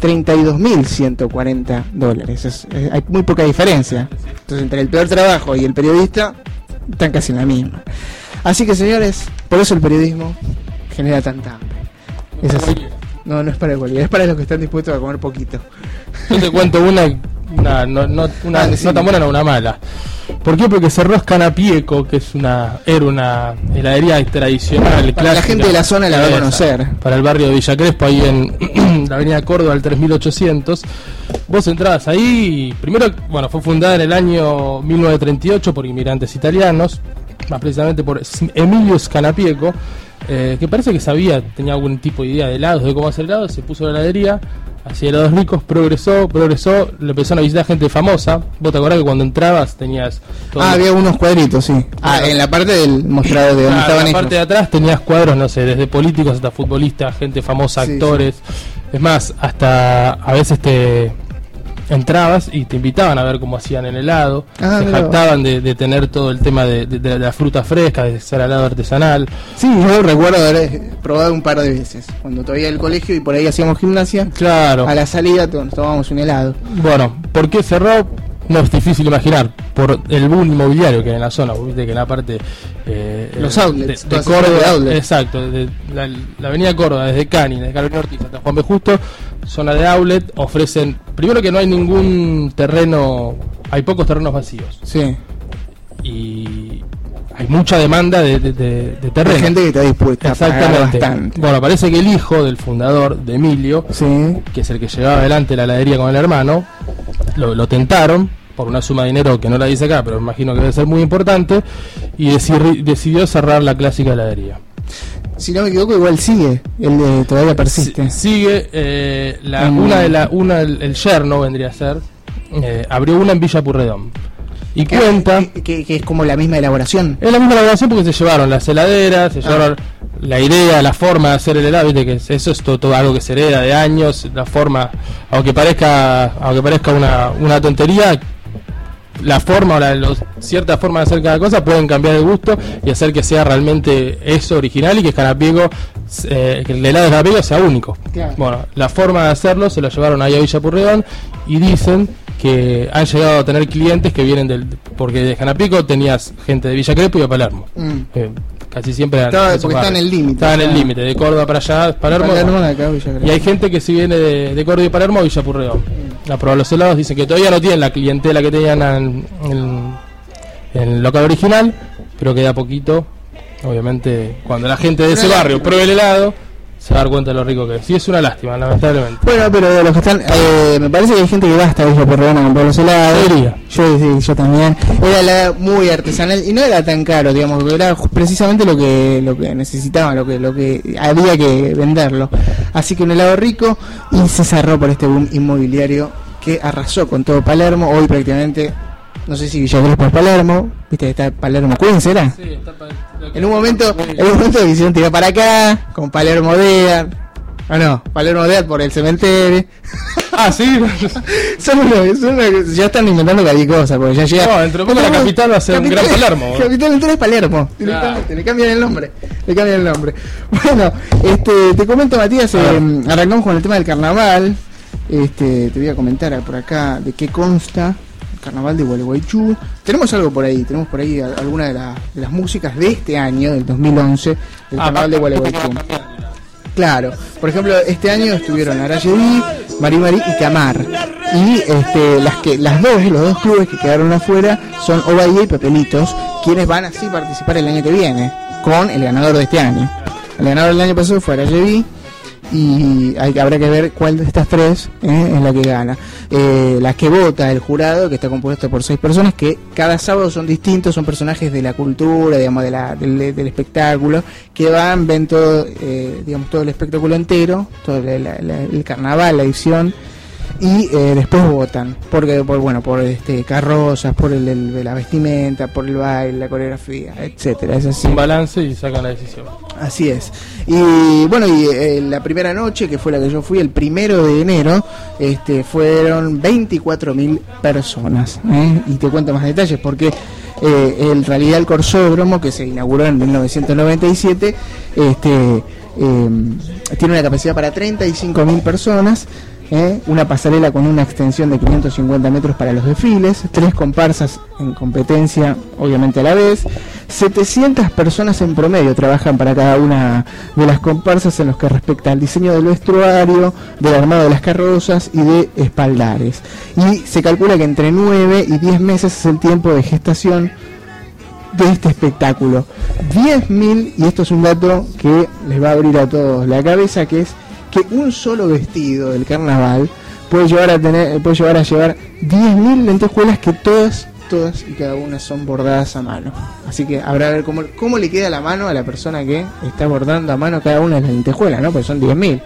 $32.140. Hay muy poca diferencia. Entonces, entre el peor trabajo y el periodista, están casi en la misma. Así que, señores, por eso el periodismo genera tanta hambre. Es así. No es para cualquiera, es para los que están dispuestos a comer poquito. Yo te cuento no tan buena, no una mala. ¿Por qué? Porque cerró Scanapieco, que era una heladería tradicional, para la gente de la zona la va a conocer. Para el barrio de Villa Crespo, ahí en la avenida Córdoba, al 3800. Vos entrabas ahí, y primero, fue fundada en el año 1938 por inmigrantes italianos, más precisamente por Emilio Scanapieco, que parece que tenía algún tipo de idea de helados, de cómo hacer helados, se puso la heladería, hacía helados ricos, progresó, le empezaron a visitar gente famosa. Vos te acordás que cuando entrabas tenías había unos cuadritos, sí. En la parte del mostrador de donde estaban ellos. En la parte de atrás tenías cuadros, no sé, desde políticos hasta futbolistas, gente famosa, actores. Sí. Es más, hasta a veces entrabas y te invitaban a ver cómo hacían el helado, se jactaban de tener todo el tema de la fruta fresca, de ser helado artesanal. Sí, yo recuerdo haber probado un par de veces, cuando todavía en el colegio y por ahí hacíamos gimnasia. Claro. A la salida tomábamos un helado. Bueno, ¿por qué cerró? no es difícil imaginar, por el boom inmobiliario que hay en la zona, viste que en la parte los outlets, de Córdoba, outlets. Exacto, de la avenida Córdoba, desde Cani, desde Carolina Ortiz hasta Juan B. Justo, zona de outlet, ofrecen, primero que no hay ningún terreno, hay pocos terrenos vacíos. Sí. Y hay mucha demanda de terreno. Hay gente que está dispuesta a pagar bastante. Bueno, parece que el hijo del fundador, de Emilio, sí, que es el que llevaba adelante la heladería con el hermano, lo tentaron por una suma de dinero que no la dice acá, pero me imagino que debe ser muy importante, y decidió cerrar la clásica heladería. Si no me equivoco, igual sigue, todavía persiste. Sigue, el yerno vendría a ser, abrió una en Villa Purredón. Y cuenta que es como la misma elaboración. Es la misma elaboración porque se llevaron las heladeras, se llevaron la idea, la forma de hacer el helado, viste que eso es todo algo que se hereda de años, la forma, aunque parezca una tontería, la forma o cierta forma de hacer cada cosa pueden cambiar el gusto y hacer que sea realmente eso original y que Canapiego, que el helado de Canapiego sea único. Claro. Bueno, la forma de hacerlo se lo llevaron ahí a Villa Purredón y dicen que han llegado a tener clientes que vienen porque de Canapico tenías gente de Villa Crespo y de Palermo. Casi siempre porque está en el límite. Está en el límite, de Córdoba para allá, Palermo. Acá, y hay gente que si viene de Córdoba y Palermo a Villa Purredón. A probar los helados, dicen que todavía no tienen la clientela que tenían en el local original, pero que de a poquito, obviamente, cuando la gente de ese barrio pruebe el helado, se va a dar cuenta de lo rico que es. Sí, es una lástima, lamentablemente. Bueno, pero de los que están, me parece que hay gente que va hasta Villa Purredón a comprar los helados. Yo también. Era muy artesanal y no era tan caro, digamos, era precisamente lo que necesitaban, lo que había que venderlo. Así que un helado rico, y se cerró por este boom inmobiliario que arrasó con todo Palermo. Hoy prácticamente, no sé si Villa Crespo es Palermo, viste, está Palermo Queens, ¿era? Sí, está en un momento quisieron tirar para acá, con Palermo Dead. Palermo Dead por el cementerio. Sí. Ya están inventando cualquier cosa, porque ya llega. No, dentro de poco la capital va a ser un gran Palermo. La capital entera es Palermo. Directamente, le cambian el nombre. Bueno, te comento, Matías, arrancamos con el tema del carnaval. Te voy a comentar por acá de qué consta. Carnaval de Gualeguaychú. Tenemos algo por ahí, alguna de las músicas de este año, del 2011, del Carnaval de Gualeguaychú. Claro, por ejemplo, este año estuvieron Arayedí, Mari y Camar. Y los dos clubes que quedaron afuera son Ovalle y Pepelitos, quienes van así a participar el año que viene, con el ganador de este año. El ganador del año pasado fue Arayedí, y habrá que ver cuál de estas tres es la que gana. Las que vota el jurado, que está compuesto por 6 personas, que cada sábado son distintos, son personajes de la cultura, digamos, del espectáculo, que ven todo, todo el espectáculo entero, todo el carnaval, la edición, y después votan por carrozas, por la vestimenta, por el baile, la coreografía, etcétera. Es así. Un balance y sacan la decisión. Así es. Y bueno, la primera noche, que fue la que yo fui, el 1 de enero, fueron 24.000 personas. Y te cuento más detalles porque en realidad el Corsódromo, que se inauguró en 1997, tiene una capacidad para 35.000 personas. Una pasarela con una extensión de 550 metros para los desfiles, 3 comparsas en competencia, obviamente a la vez, 700 personas en promedio trabajan para cada una de las comparsas en los que respecta al diseño del vestuario, del armado de las carrozas y de espaldares. Y se calcula que entre 9 y 10 meses es el tiempo de gestación de este espectáculo. 10.000, y esto es un dato que les va a abrir a todos la cabeza, que es que un solo vestido del carnaval puede llevar a llevar 10.000 lentejuelas, que todas y cada una son bordadas a mano. Así que habrá que ver cómo le queda la mano a la persona que está bordando a mano cada una de las lentejuelas, ¿no? Porque son 10.000.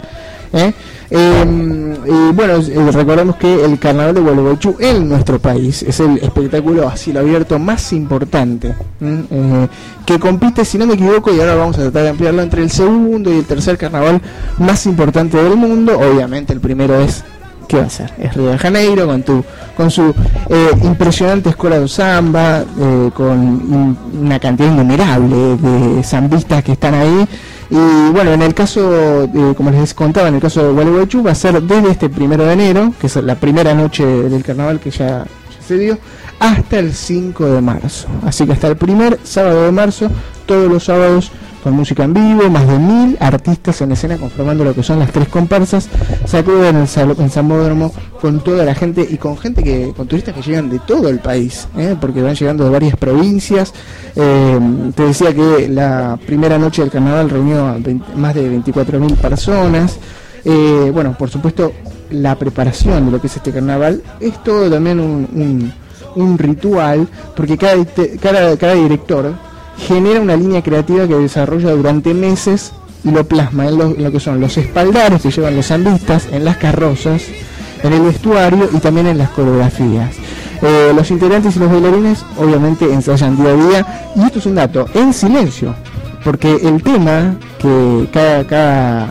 Recordemos que el Carnaval de Gualeguaychú en nuestro país es el espectáculo a cielo abierto más importante, que compite, si no me equivoco, y ahora vamos a tratar de ampliarlo, entre el segundo y el tercer carnaval más importante del mundo. Obviamente el primero ¿qué va a ser? Es Río de Janeiro, con su impresionante escuela de samba, con una cantidad innumerable de zambistas que están ahí. Y bueno, en el caso, como les contaba, en el caso de Gualeguaychú va a ser desde este 1 de enero, que es la primera noche del carnaval, que ya asedio, hasta el 5 de marzo. Así que hasta el primer sábado de marzo, todos los sábados con música en vivo, más de 1000 artistas en escena conformando lo que son las 3 comparsas, se acuden en Sambódromo con toda la gente y con turistas que llegan de todo el país, porque van llegando de varias provincias. Te decía que la primera noche del carnaval reunió a más de 24.000 personas. Bueno, por supuesto, la preparación de lo que es este carnaval es todo también un ritual, porque cada director genera una línea creativa que desarrolla durante meses y lo plasma en lo que son los espaldares que llevan los zambistas, en las carrozas, en el vestuario y también en las coreografías. Los integrantes y los bailarines obviamente ensayan día a día, y esto es un dato, en silencio, porque el tema que cada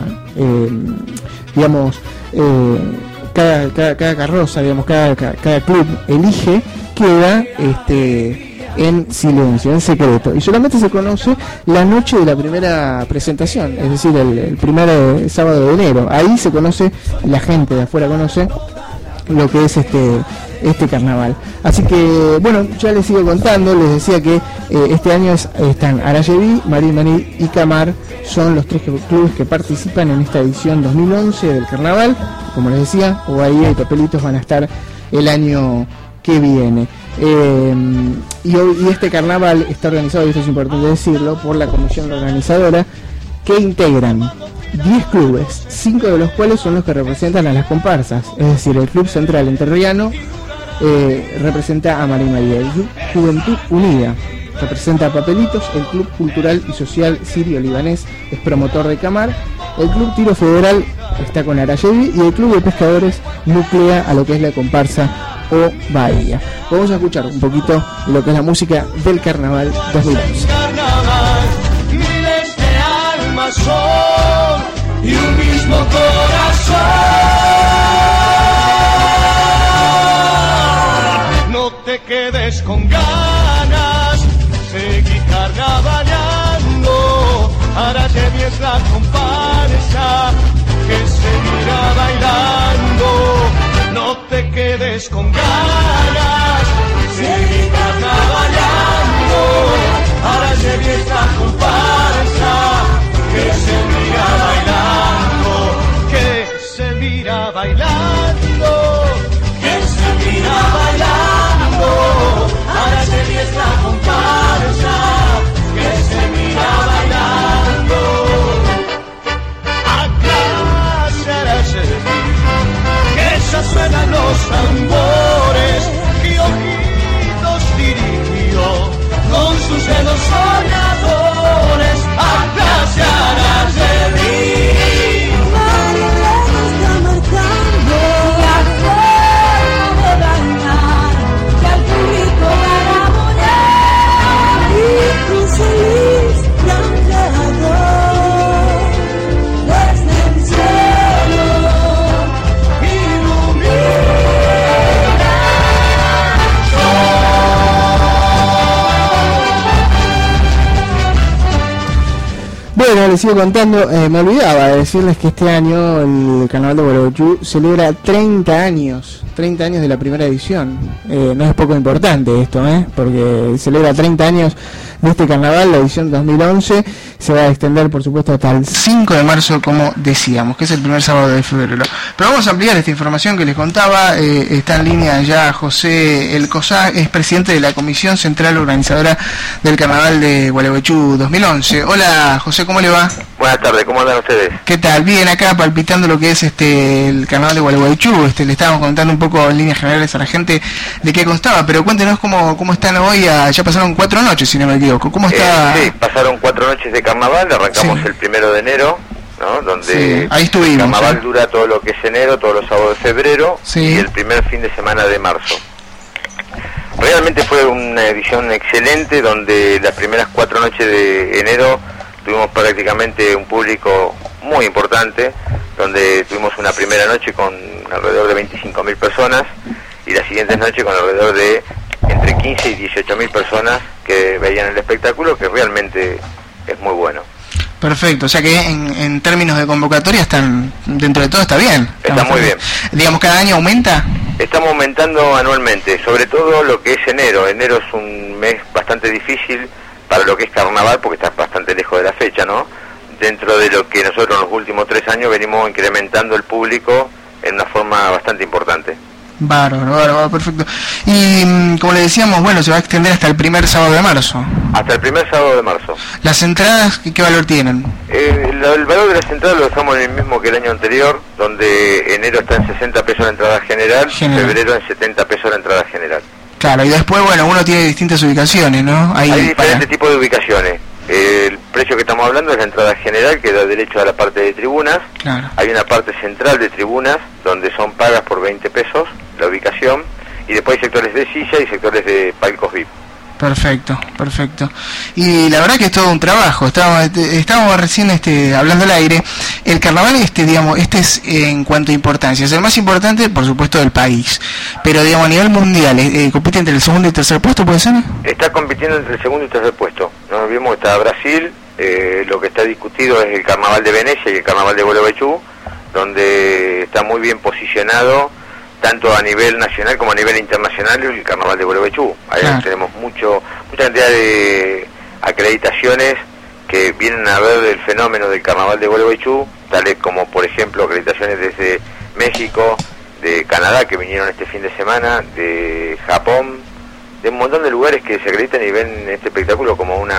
carroza, digamos, cada club elige, queda en silencio, en secreto, y solamente se conoce la noche de la primera presentación, es decir, el primer sábado de enero. Ahí se conoce, la gente de afuera conoce lo que es este carnaval. Así que, bueno, ya les sigo contando. Les decía que este año están Arayeví, Marí y Camar, son los 3 clubes que participan en esta edición 2011 del carnaval. Como les decía, Bahía y Papelitos van a estar el año que viene. Y este carnaval está organizado, y esto es importante decirlo, por la comisión organizadora, que integran 10 clubes, 5 de los cuales son los que representan a las comparsas. Es decir, el Club Central Entrerriano representa a María María, el Club Juventud Unida representa a Papelitos, el Club Cultural y Social Sirio-Libanés es promotor de Camar, el Club Tiro Federal está con Arayeví y el Club de Pescadores nuclea a lo que es la comparsa o Bahía. Vamos a escuchar un poquito lo que es la música del Carnaval 2011. Miles de almas son y un mismo corazón. No te quedes con ganas, seguí carnavalando. Arayeví es la comparsa que seguirá bailando. No te quedes con ganas, seguí carnavalando. Arayeví es la comparsa que seguirá bailando, que seguirá bailando, que seguirá bailando. Arayeví es la comparsa que seguirá bailando. Acá Arayeví, ya suenan los tambores que ojitos dirigió con sus dedos soñadores a clase Arayeví. María está marcando la forma de bailar, que al público para morir y con feliz blanqueador desde el cielo. Bueno, les sigo contando, me olvidaba de decirles que este año el Carnaval de Gualeguaychú celebra 30 años de la primera edición. No es poco importante esto, porque celebra 30 años de este carnaval. La edición 2011 se va a extender, por supuesto, hasta el 5 de marzo, como decíamos, que es el primer sábado de febrero. Pero vamos a ampliar esta información que les contaba. Está en línea ya José El Cosá, es presidente de la Comisión Central Organizadora del Carnaval de Gualeguaychú 2011. Hola, José, ¿cómo le va? Buenas tardes, ¿cómo andan ustedes? ¿Qué tal? Bien, acá palpitando lo que es el Carnaval de Gualeguaychú. Le estábamos contando un poco en líneas generales a la gente de qué constaba, pero cuéntenos cómo están hoy. Ya pasaron 4 noches, si no me equivoco. ¿Cómo está? Sí, pasaron 4 noches de carnaval, arrancamos el 1 de enero, ¿no? Donde ahí estuvimos, el carnaval dura todo lo que es enero, todos los sábados de febrero y el primer fin de semana de marzo. Realmente fue una edición excelente, donde las primeras 4 noches de enero tuvimos prácticamente un público muy importante, donde tuvimos una primera noche con alrededor de 25.000 personas y las siguientes noches con alrededor de entre 15 y 18.000 personas que veían el espectáculo, que realmente es muy bueno. Perfecto, o sea que en términos de convocatoria están, dentro de todo está bien. Está muy bien. Digamos, ¿cada año aumenta? Estamos aumentando anualmente, sobre todo lo que es enero. Enero es un mes bastante difícil para lo que es carnaval, porque está bastante lejos de la fecha, ¿no? Dentro de lo que nosotros en los últimos 3 años venimos incrementando el público en una forma bastante importante. Bárbaro, perfecto. Y como le decíamos, bueno, se va a extender hasta el primer sábado de marzo. Hasta el primer sábado de marzo. ¿Las entradas qué valor tienen? El valor de las entradas lo dejamos en el mismo que el año anterior, donde enero está en 60 pesos la entrada general, febrero en 70 pesos la entrada general. Claro, y después, bueno, uno tiene distintas ubicaciones, ¿no? Hay diferentes tipos de ubicaciones. El precio que estamos hablando es la entrada general, que da derecho a la parte de tribunas. Claro. Hay una parte central de tribunas, donde son pagas por 20 pesos la ubicación, y después hay sectores de silla y sectores de palcos VIP. Perfecto. Y la verdad que es todo un trabajo. Estábamos recién hablando al aire. El carnaval, digamos, es en cuanto a importancia. Es el más importante, por supuesto, del país. Pero, digamos, a nivel mundial, ¿compite entre el segundo y tercer puesto, puede ser? Está compitiendo entre el segundo y tercer puesto. No olvidemos que está Brasil. Lo que está discutido es el carnaval de Venecia y el carnaval de Gualeguaychú, donde está muy bien posicionado tanto a nivel nacional como a nivel internacional el carnaval de Gualeguaychú. Ahí tenemos mucha cantidad de acreditaciones que vienen a ver el fenómeno del carnaval de Gualeguaychú, tales como por ejemplo acreditaciones desde México, de Canadá que vinieron este fin de semana, de Japón, de un montón de lugares que se acreditan y ven este espectáculo como un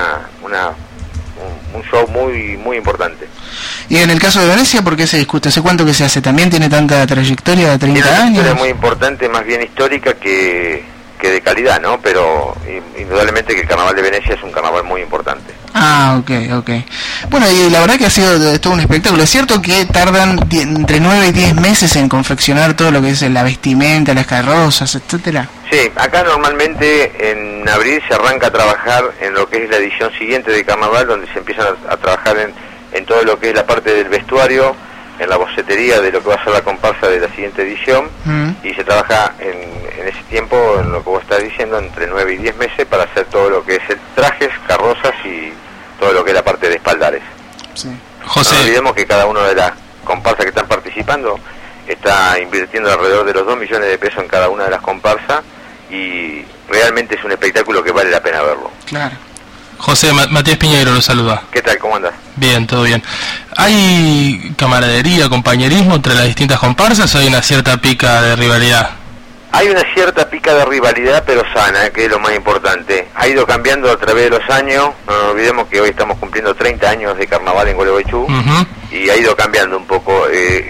show muy importante. Y en el caso de Venecia, ¿por qué se discute? ¿Hace cuánto que se hace? ¿También tiene tanta trayectoria de 30 años? Tiene una historia muy importante, más bien histórica que de calidad, ¿no? Pero indudablemente que el carnaval de Venecia es un carnaval muy importante. Ah, ok. Bueno, y la verdad que ha sido todo un espectáculo. Es cierto que tardan entre 9 y 10 meses en confeccionar todo lo que es la vestimenta, las carrozas, etcétera. Sí, acá normalmente en abril se arranca a trabajar en lo que es la edición siguiente de carnaval, donde se empiezan a trabajar en todo lo que es la parte del vestuario, en la bocetería de lo que va a ser la comparsa de la siguiente edición, y se trabaja en ese tiempo, en lo que vos estás diciendo, entre 9 y 10 meses para hacer todo lo que es trajes, carrozas y todo lo que es la parte de espaldares. Sí. José. No olvidemos que cada una de las comparsas que están participando está invirtiendo alrededor de los 2 millones de pesos en cada una de las comparsas, y realmente es un espectáculo que vale la pena verlo. Claro. José, Matías Piñeiro lo saluda. ¿Qué tal? ¿Cómo andas? Bien, todo bien. ¿Hay camaradería, compañerismo entre las distintas comparsas o hay una cierta pica de rivalidad? Hay una cierta pica de rivalidad, pero sana, que es lo más importante. Ha ido cambiando a través de los años. No nos olvidemos que hoy estamos cumpliendo 30 años de carnaval en Gualeguaychú, y ha ido cambiando un poco.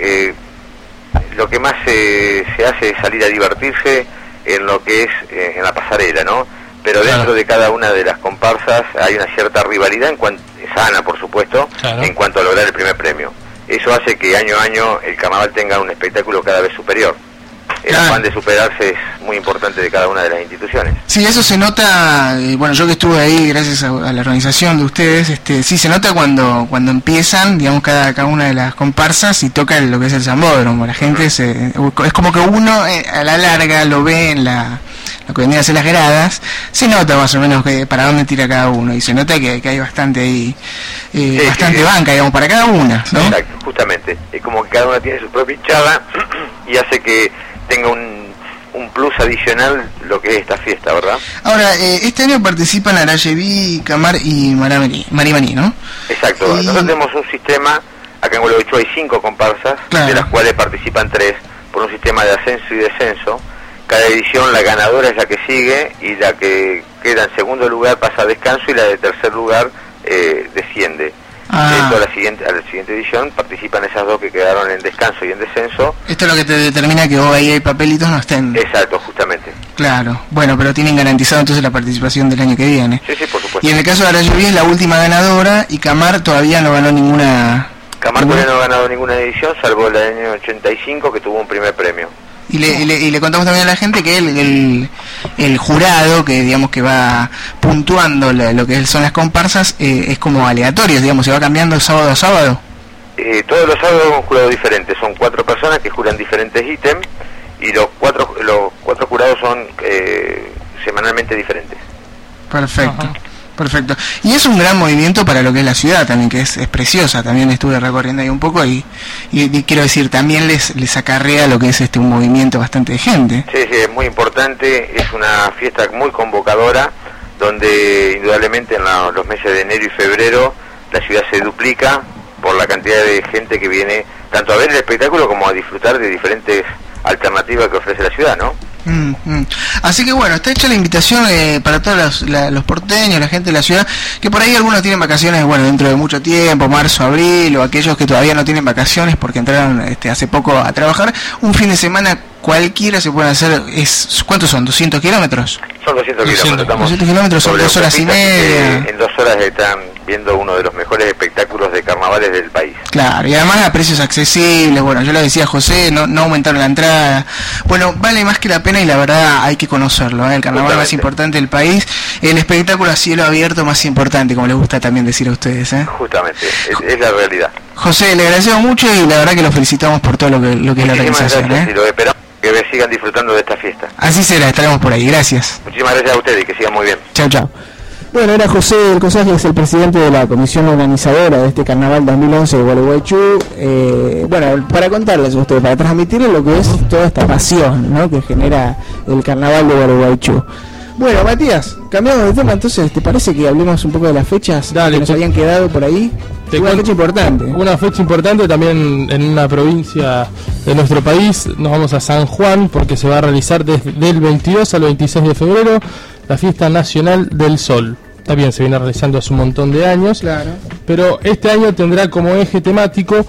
Lo que más se hace es salir a divertirse en lo que es en la pasarela, ¿no? Pero dentro de cada una de las comparsas hay una cierta rivalidad, sana por supuesto, en cuanto a lograr el primer premio. Eso hace que año a año el carnaval tenga un espectáculo cada vez superior. El afán de superarse es muy importante de cada una de las instituciones. Sí, eso se nota, bueno, yo que estuve ahí gracias a la organización de ustedes, sí se nota cuando empiezan, digamos, cada una de las comparsas y toca lo que es el zambódromo. La gente es como que uno a la larga lo ve en lo que vendría a ser las gradas, se nota más o menos para dónde tira cada uno, y se nota que hay bastante ahí, bastante banca, digamos, para cada una, ¿no? Exacto, justamente. Es como que cada una tiene su propia hinchada y hace que tenga un plus adicional lo que es esta fiesta, ¿verdad? Ahora, este año participan Arayeví, Camar y Marimaní, ¿no? Exacto. Nosotros tenemos un sistema, acá en Gualeguaychú hay 5 comparsas, de las cuales participan 3, por un sistema de ascenso y descenso. Cada edición la ganadora es la que sigue, y la que queda en segundo lugar pasa a descanso, y la de tercer lugar desciende. A la siguiente edición participan esas 2 que quedaron en descanso y en descenso. Esto es lo que te determina que vos ahí hay papelitos no estén. Exacto, justamente. Claro, bueno, pero tienen garantizado entonces la participación del año que viene. Sí, por supuesto. Y en el caso de Arayeví es la última ganadora, y Camar todavía no ganó ninguna. Camar todavía no ha ganado ninguna edición, salvo el año 85 que tuvo un primer premio. Y le contamos también a la gente que el jurado, que digamos que va puntuando lo que son las comparsas, es como aleatorio, digamos, se va cambiando sábado a sábado. Todos los sábados un jurado diferente, son 4 personas que juran diferentes ítems, y los cuatro jurados son semanalmente diferentes. Perfecto. Perfecto. Y es un gran movimiento para lo que es la ciudad también, que es preciosa. También estuve recorriendo ahí un poco y quiero decir, también les acarrea lo que es un movimiento bastante de gente. Sí, es muy importante, es una fiesta muy convocadora, donde indudablemente en los meses de enero y febrero la ciudad se duplica por la cantidad de gente que viene tanto a ver el espectáculo como a disfrutar de diferentes alternativas que ofrece la ciudad, ¿no? Así que bueno, está hecha la invitación para todos los porteños, la gente de la ciudad, que por ahí algunos tienen vacaciones, bueno, dentro de mucho tiempo, marzo, abril, o aquellos que todavía no tienen vacaciones porque entraron hace poco a trabajar. Un fin de semana cualquiera se puede hacer. ¿Cuántos son? ¿200 kilómetros? Son 200 kilómetros. 200 kilómetros son 2 horas y media. En 2 horas están viendo uno de los mejores espectáculos de carnavales del país. Claro, y además a precios accesibles. Bueno, yo lo decía a José, no aumentaron la entrada. Bueno, vale más que la pena y la verdad hay que conocerlo, el carnaval más importante del país, el espectáculo a cielo abierto más importante, como les gusta también decir a ustedes. Justamente, es la realidad. José, le agradecemos mucho y la verdad que lo felicitamos por todo lo que es la organización. Gracias, y lo esperamos que sigan disfrutando de esta fiesta. Así será, estaremos por ahí. Gracias. Muchísimas gracias a ustedes y que sigan muy bien. Chao, chao. Bueno, era José del Cosaje, es el presidente de la comisión organizadora de este carnaval 2011 de Gualeguaychú. Bueno, para contarles a ustedes, para transmitirles lo que es toda esta pasión, ¿no?, que genera el carnaval de Gualeguaychú. Bueno, Matías, cambiamos de tema, entonces, ¿te parece que hablemos un poco de las fechas que nos habían quedado por ahí? Una fecha importante. Una fecha importante también en una provincia de nuestro país. Nos vamos a San Juan porque se va a realizar desde el 22 al 26 de febrero la Fiesta Nacional del Sol. También se viene realizando hace un montón de años, claro, pero este año tendrá como eje temático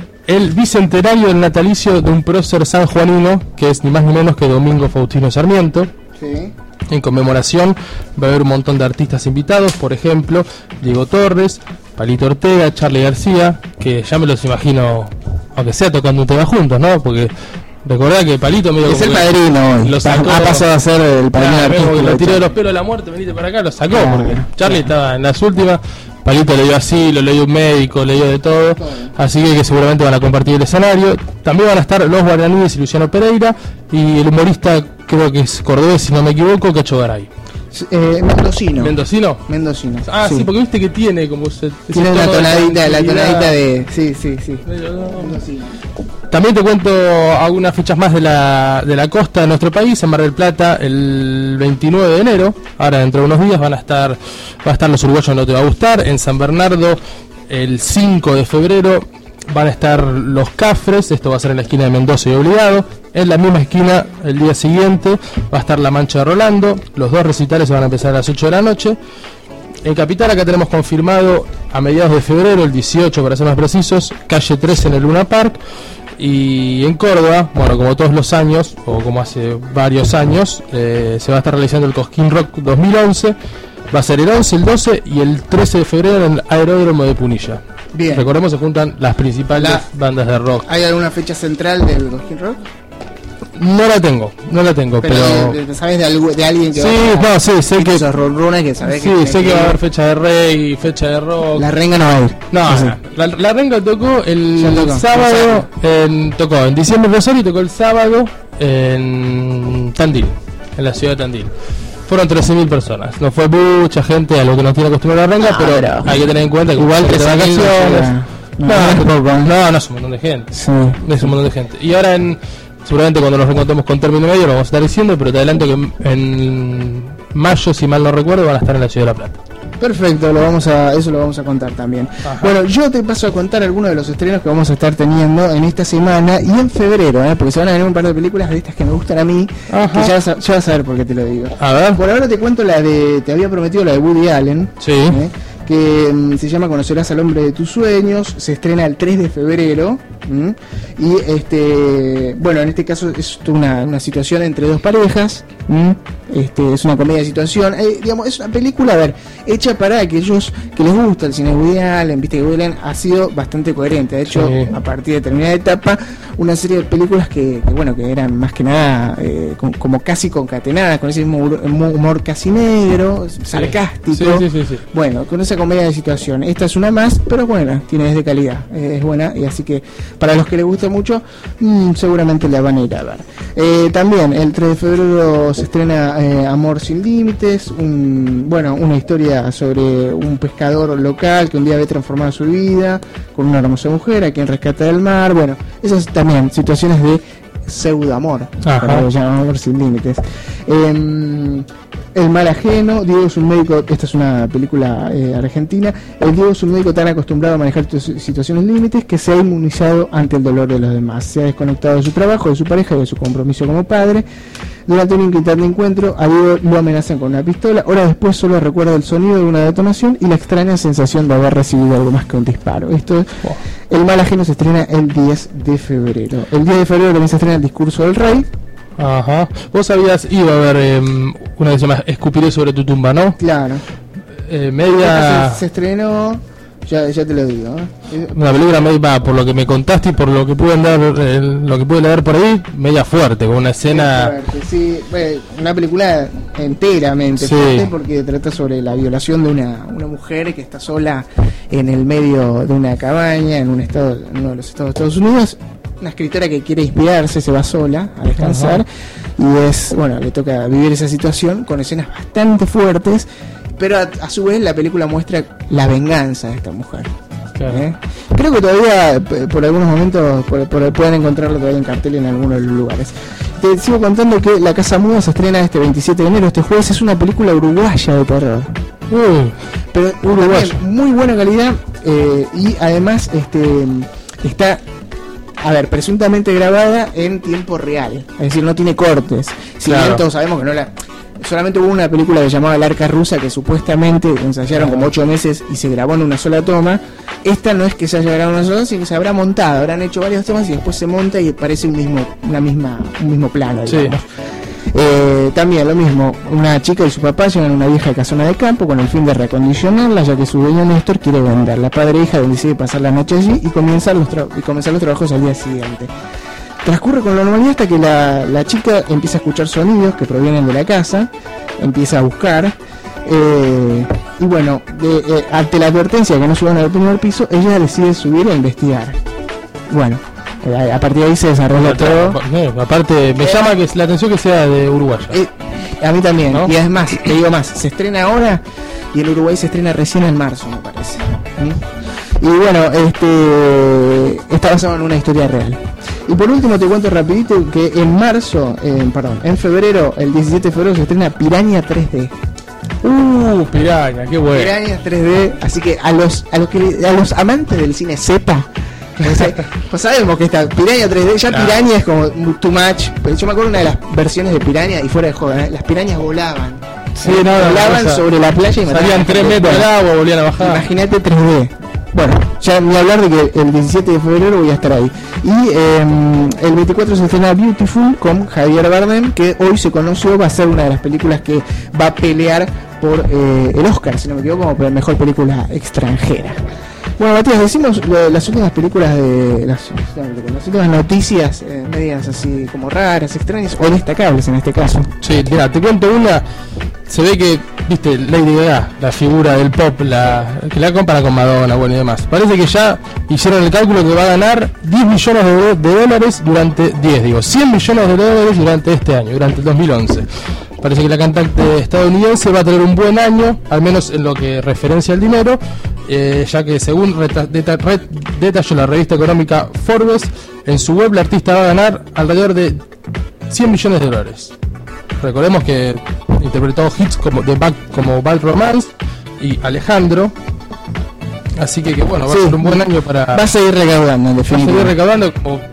el bicentenario del natalicio de un prócer sanjuanino, que es ni más ni menos que Domingo Faustino Sarmiento. Sí. En conmemoración va a haber un montón de artistas invitados, por ejemplo, Diego Torres, Palito Ortega, Charly García, que ya me los imagino, aunque sea tocando un tema juntos, ¿no? Porque recordá que Palito medio es el padrino hoy. Lo sacó, ha pasado a ser el padrino artístico. Lo tiró de los pelos de la muerte, venite para acá, lo sacó, porque Charly estaba en las últimas. Palito le dio asilo, le dio un médico, le dio de todo, así que seguramente van a compartir el escenario. También van a estar los Guaraníes y Luciano Pereira, y el humorista, creo que es cordobés si no me equivoco, Cacho Garay. Mendocino. Ah, sí, porque viste que tiene como tiene una tonadita, la tonadita de... Sí. Mendocino. También te cuento algunas fechas más de la costa de nuestro país. En Mar del Plata el 29 de enero, ahora dentro de unos días va a estar Los Uruguayos No Te Va a Gustar. En San Bernardo el 5 de febrero van a estar Los Cafres, esto va a ser en la esquina de Mendoza y Obligado. En la misma esquina el día siguiente va a estar La Mancha de Rolando. Los dos recitales se van a empezar a las 8 de la noche. En Capital acá tenemos confirmado a mediados de febrero, el 18 para ser más precisos, calle 13 en el Luna Park. Y en Córdoba, bueno, como todos los años, o como hace varios años, se va a estar realizando el Cosquín Rock 2011. Va a ser el 11, el 12 y el 13 de febrero en el Aeródromo de Punilla. Bien. Recordemos, se juntan las principales bandas de rock. ¿Hay alguna fecha central del Cosquín Rock? No la tengo, pero ¿sabes de alguien que sí, va a sé que esos runrunes que sabés sé que va a haber fecha de reggae, fecha de rock. La Renga no va a ir. No, la Renga tocó el sábado tocó en diciembre en Rosario y tocó el sábado en Tandil, en la ciudad de Tandil. Fueron 13.000 personas. No fue mucha gente a lo que nos tiene acostumbrado la Renga, pero hay que tener en cuenta que igual que de vacaciones. No es un montón de gente. Sí. Es un montón de gente. Y ahora seguramente cuando nos reencontremos con término medio lo vamos a estar diciendo, pero te adelanto que en mayo, si mal no recuerdo, van a estar en la Ciudad de La Plata. Perfecto, eso lo vamos a contar también. Ajá. Bueno, yo te paso a contar algunos de los estrenos que vamos a estar teniendo en esta semana y en febrero, porque se van a venir un par de películas de estas que me gustan a mí. Ajá. Que ya vas a ver por qué te lo digo. A ver. Por ahora te cuento te había prometido la de Woody Allen. Sí. Que se llama Conocerás al hombre de tus sueños, se estrena el 3 de febrero. Y bueno, en este caso es una situación entre dos parejas. Es una comedia de situación, digamos, es una película, hecha para aquellos que les gusta el cine de Woody Allen. Viste que Woody Allen ha sido bastante coherente, de hecho, a partir de determinada etapa, una serie de películas que eran más que nada como casi concatenadas, con ese mismo humor casi negro, sarcástico. Sí. Bueno, con esa comedia de situación. Esta es una más, pero buena, es de calidad, es buena, y así que para los que les gusta mucho, seguramente la van a ir a ver. También el 3 de febrero se estrena Amor sin límites, una historia sobre un pescador local que un día ve transformada su vida con una hermosa mujer a quien rescata del mar. Bueno, esas también situaciones de pseudoamor, que llaman Amor sin límites. El mal ajeno, Diego es un médico, esta es una película argentina. El Diego es un médico tan acostumbrado a manejar situaciones límites que se ha inmunizado ante el dolor de los demás. Se ha desconectado de su trabajo, de su pareja y de su compromiso como padre. Durante un inquietante encuentro, a Diego lo amenazan con una pistola. Horas después solo recuerda el sonido de una detonación y la extraña sensación de haber recibido algo más que un disparo. El mal ajeno se estrena el 10 de febrero. El 10 de febrero también se estrena El discurso del rey. Ajá. Vos habías ido a ver una que se llama Escupiré sobre tu tumba, ¿no? Claro. Media... Se estrenó, ya te lo digo. Una película media, por lo que me contaste y por lo que pude leer por ahí, media fuerte, con una escena... Sí, una película enteramente fuerte porque trata sobre la violación de una mujer que está sola en el medio de una cabaña en uno de los estados de Estados Unidos. Una escritora que quiere inspirarse, se va sola a descansar y le toca vivir esa situación con escenas bastante fuertes, pero a su vez la película muestra la venganza de esta mujer. Claro. Creo que todavía por algunos momentos pueden encontrarlo todavía en cartel en algunos de los lugares. Te sigo contando que La Casa Muda se estrena este 27 de enero, este jueves. Es una película uruguaya de terror. Pero uruguaya, muy buena calidad y además está presuntamente grabada en tiempo real, es decir, no tiene cortes. Si bien todos sabemos que solamente hubo una película que se llamaba El Arca Rusa que supuestamente ensayaron como 8 meses y se grabó en una sola toma. Esta no es que se haya grabado en una sola toma, sino que se habrá montado, habrán hecho varias tomas y después se monta y parece un mismo plano, digamos. También lo mismo, una chica y su papá llegan a una vieja casona de campo con el fin de reacondicionarla, ya que su dueño Néstor quiere venderla. Padre e hija deciden pasar la noche allí y comenzar los trabajos al día siguiente. Transcurre con la normalidad hasta que la chica empieza a escuchar sonidos que provienen de la casa, empieza a buscar ante la advertencia de que no suban al primer piso, ella decide subir e investigar. A partir de ahí se desarrolla todo. Aparte, me llama la atención que sea de uruguaya. A mí también, ¿no? Y además, te digo más, se estrena ahora y en Uruguay se estrena recién en marzo, me parece. Y está basado en una historia real. Y por último te cuento rapidito que en febrero, el 17 de febrero se estrena Piranha 3D. Piranha, qué bueno. Piranha 3D, así que a los amantes del cine Z, pues sabemos que esta Piranha 3D, Piranha es como too much. Yo me acuerdo una de las versiones de Piranha y fuera de joda, las pirañas volaban. Volaban sobre la playa y salían 3 metros de agua, volvían a bajar. Imagínate 3D. Bueno, ya ni hablar de que el 17 de febrero voy a estar ahí. Y el 24 se estrena Beautiful con Javier Bardem, que hoy se conoció, va a ser una de las películas que va a pelear por el Oscar, si no me equivoco, como por mejor película extranjera. Bueno, Matías, decimos las últimas películas las últimas noticias medias así como raras, extrañas o destacables en este caso. Sí, mira, te cuento una. Se ve que, viste, Lady Gaga, la figura del pop, que la compara con Madonna, y demás. Parece que ya hicieron el cálculo que va a ganar 10 millones de dólares durante 100 millones de dólares durante este año, durante el 2011. Parece que la cantante estadounidense va a tener un buen año, al menos en lo que referencia al dinero, ya que según detalló la revista económica Forbes, en su web la artista va a ganar alrededor de 100 millones de dólares. Recordemos que interpretó hits como Bad Romance y Alejandro, así que bueno, va a ser un buen año para... Va a seguir recaudando, en definitiva. Va a seguir recaudando como...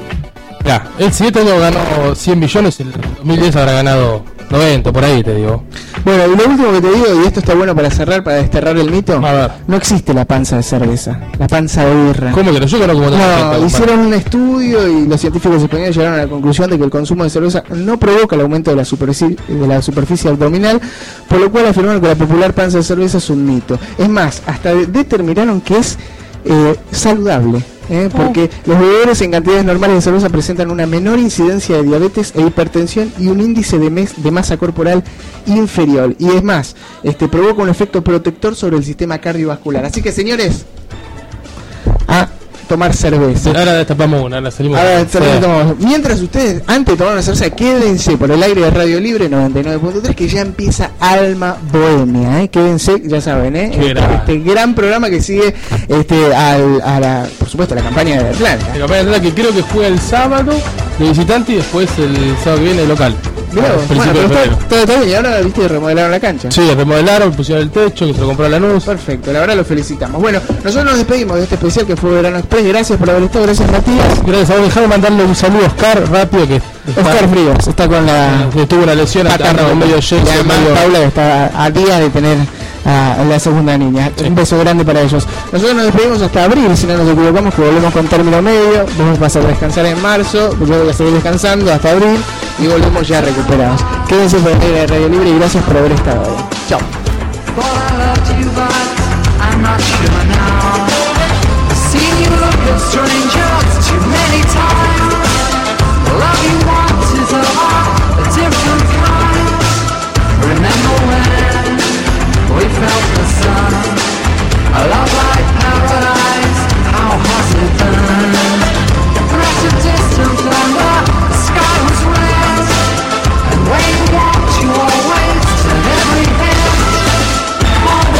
el siguiente año ganó 100 millones, el 2010 habrá ganado 90, por ahí te digo. Bueno, y lo último que te digo, y esto está bueno para cerrar, para desterrar el mito, a ver. No existe la panza de cerveza, la panza de birra. ¿Cómo que no? Yo conozco No, hicieron un estudio y los científicos españoles llegaron a la conclusión de que el consumo de cerveza no provoca el aumento de la superficie abdominal, por lo cual afirmaron que la popular panza de cerveza es un mito. Es más, hasta determinaron que es saludable. Porque los bebedores en cantidades normales de cerveza presentan una menor incidencia de diabetes e hipertensión y un índice de masa corporal inferior. Y es más, provoca un efecto protector sobre el sistema cardiovascular. Así que, señores, a tomar cerveza. Ahora destapamos una, ahora salimos. Mientras ustedes, antes de tomar una cerveza, quédense por el aire de Radio Libre 99.3, que ya empieza Alma Bohemia, quédense, ya saben, este gran programa que sigue por supuesto, la campaña de Atlanta. La campaña de Atlanta, que creo que juega el sábado de visitante y después el sábado que viene de local. Bueno, pero está bien, y ahora viste remodelaron la cancha. Sí, remodelaron, pusieron el techo, que se lo compró Lanús. Perfecto, la verdad lo felicitamos. Bueno, nosotros nos despedimos de este especial que fue Verano Express. Gracias por haber estado, gracias Matías. Gracias a vos, dejame mandarle un saludo a Oscar rápido, que Oscar Frías está con que tuvo una lesión acá con medio yeso. Y además Paula, que está a día de tener a la segunda niña. Sí. Un beso grande para ellos. Nosotros nos despedimos hasta abril, si no nos equivocamos, que volvemos con término medio. Vos vas a descansar en marzo, yo voy a seguir descansando hasta abril y volvemos ya recuperados. Quédense por el aire de Radio Libre y gracias por haber estado ahí. Chao.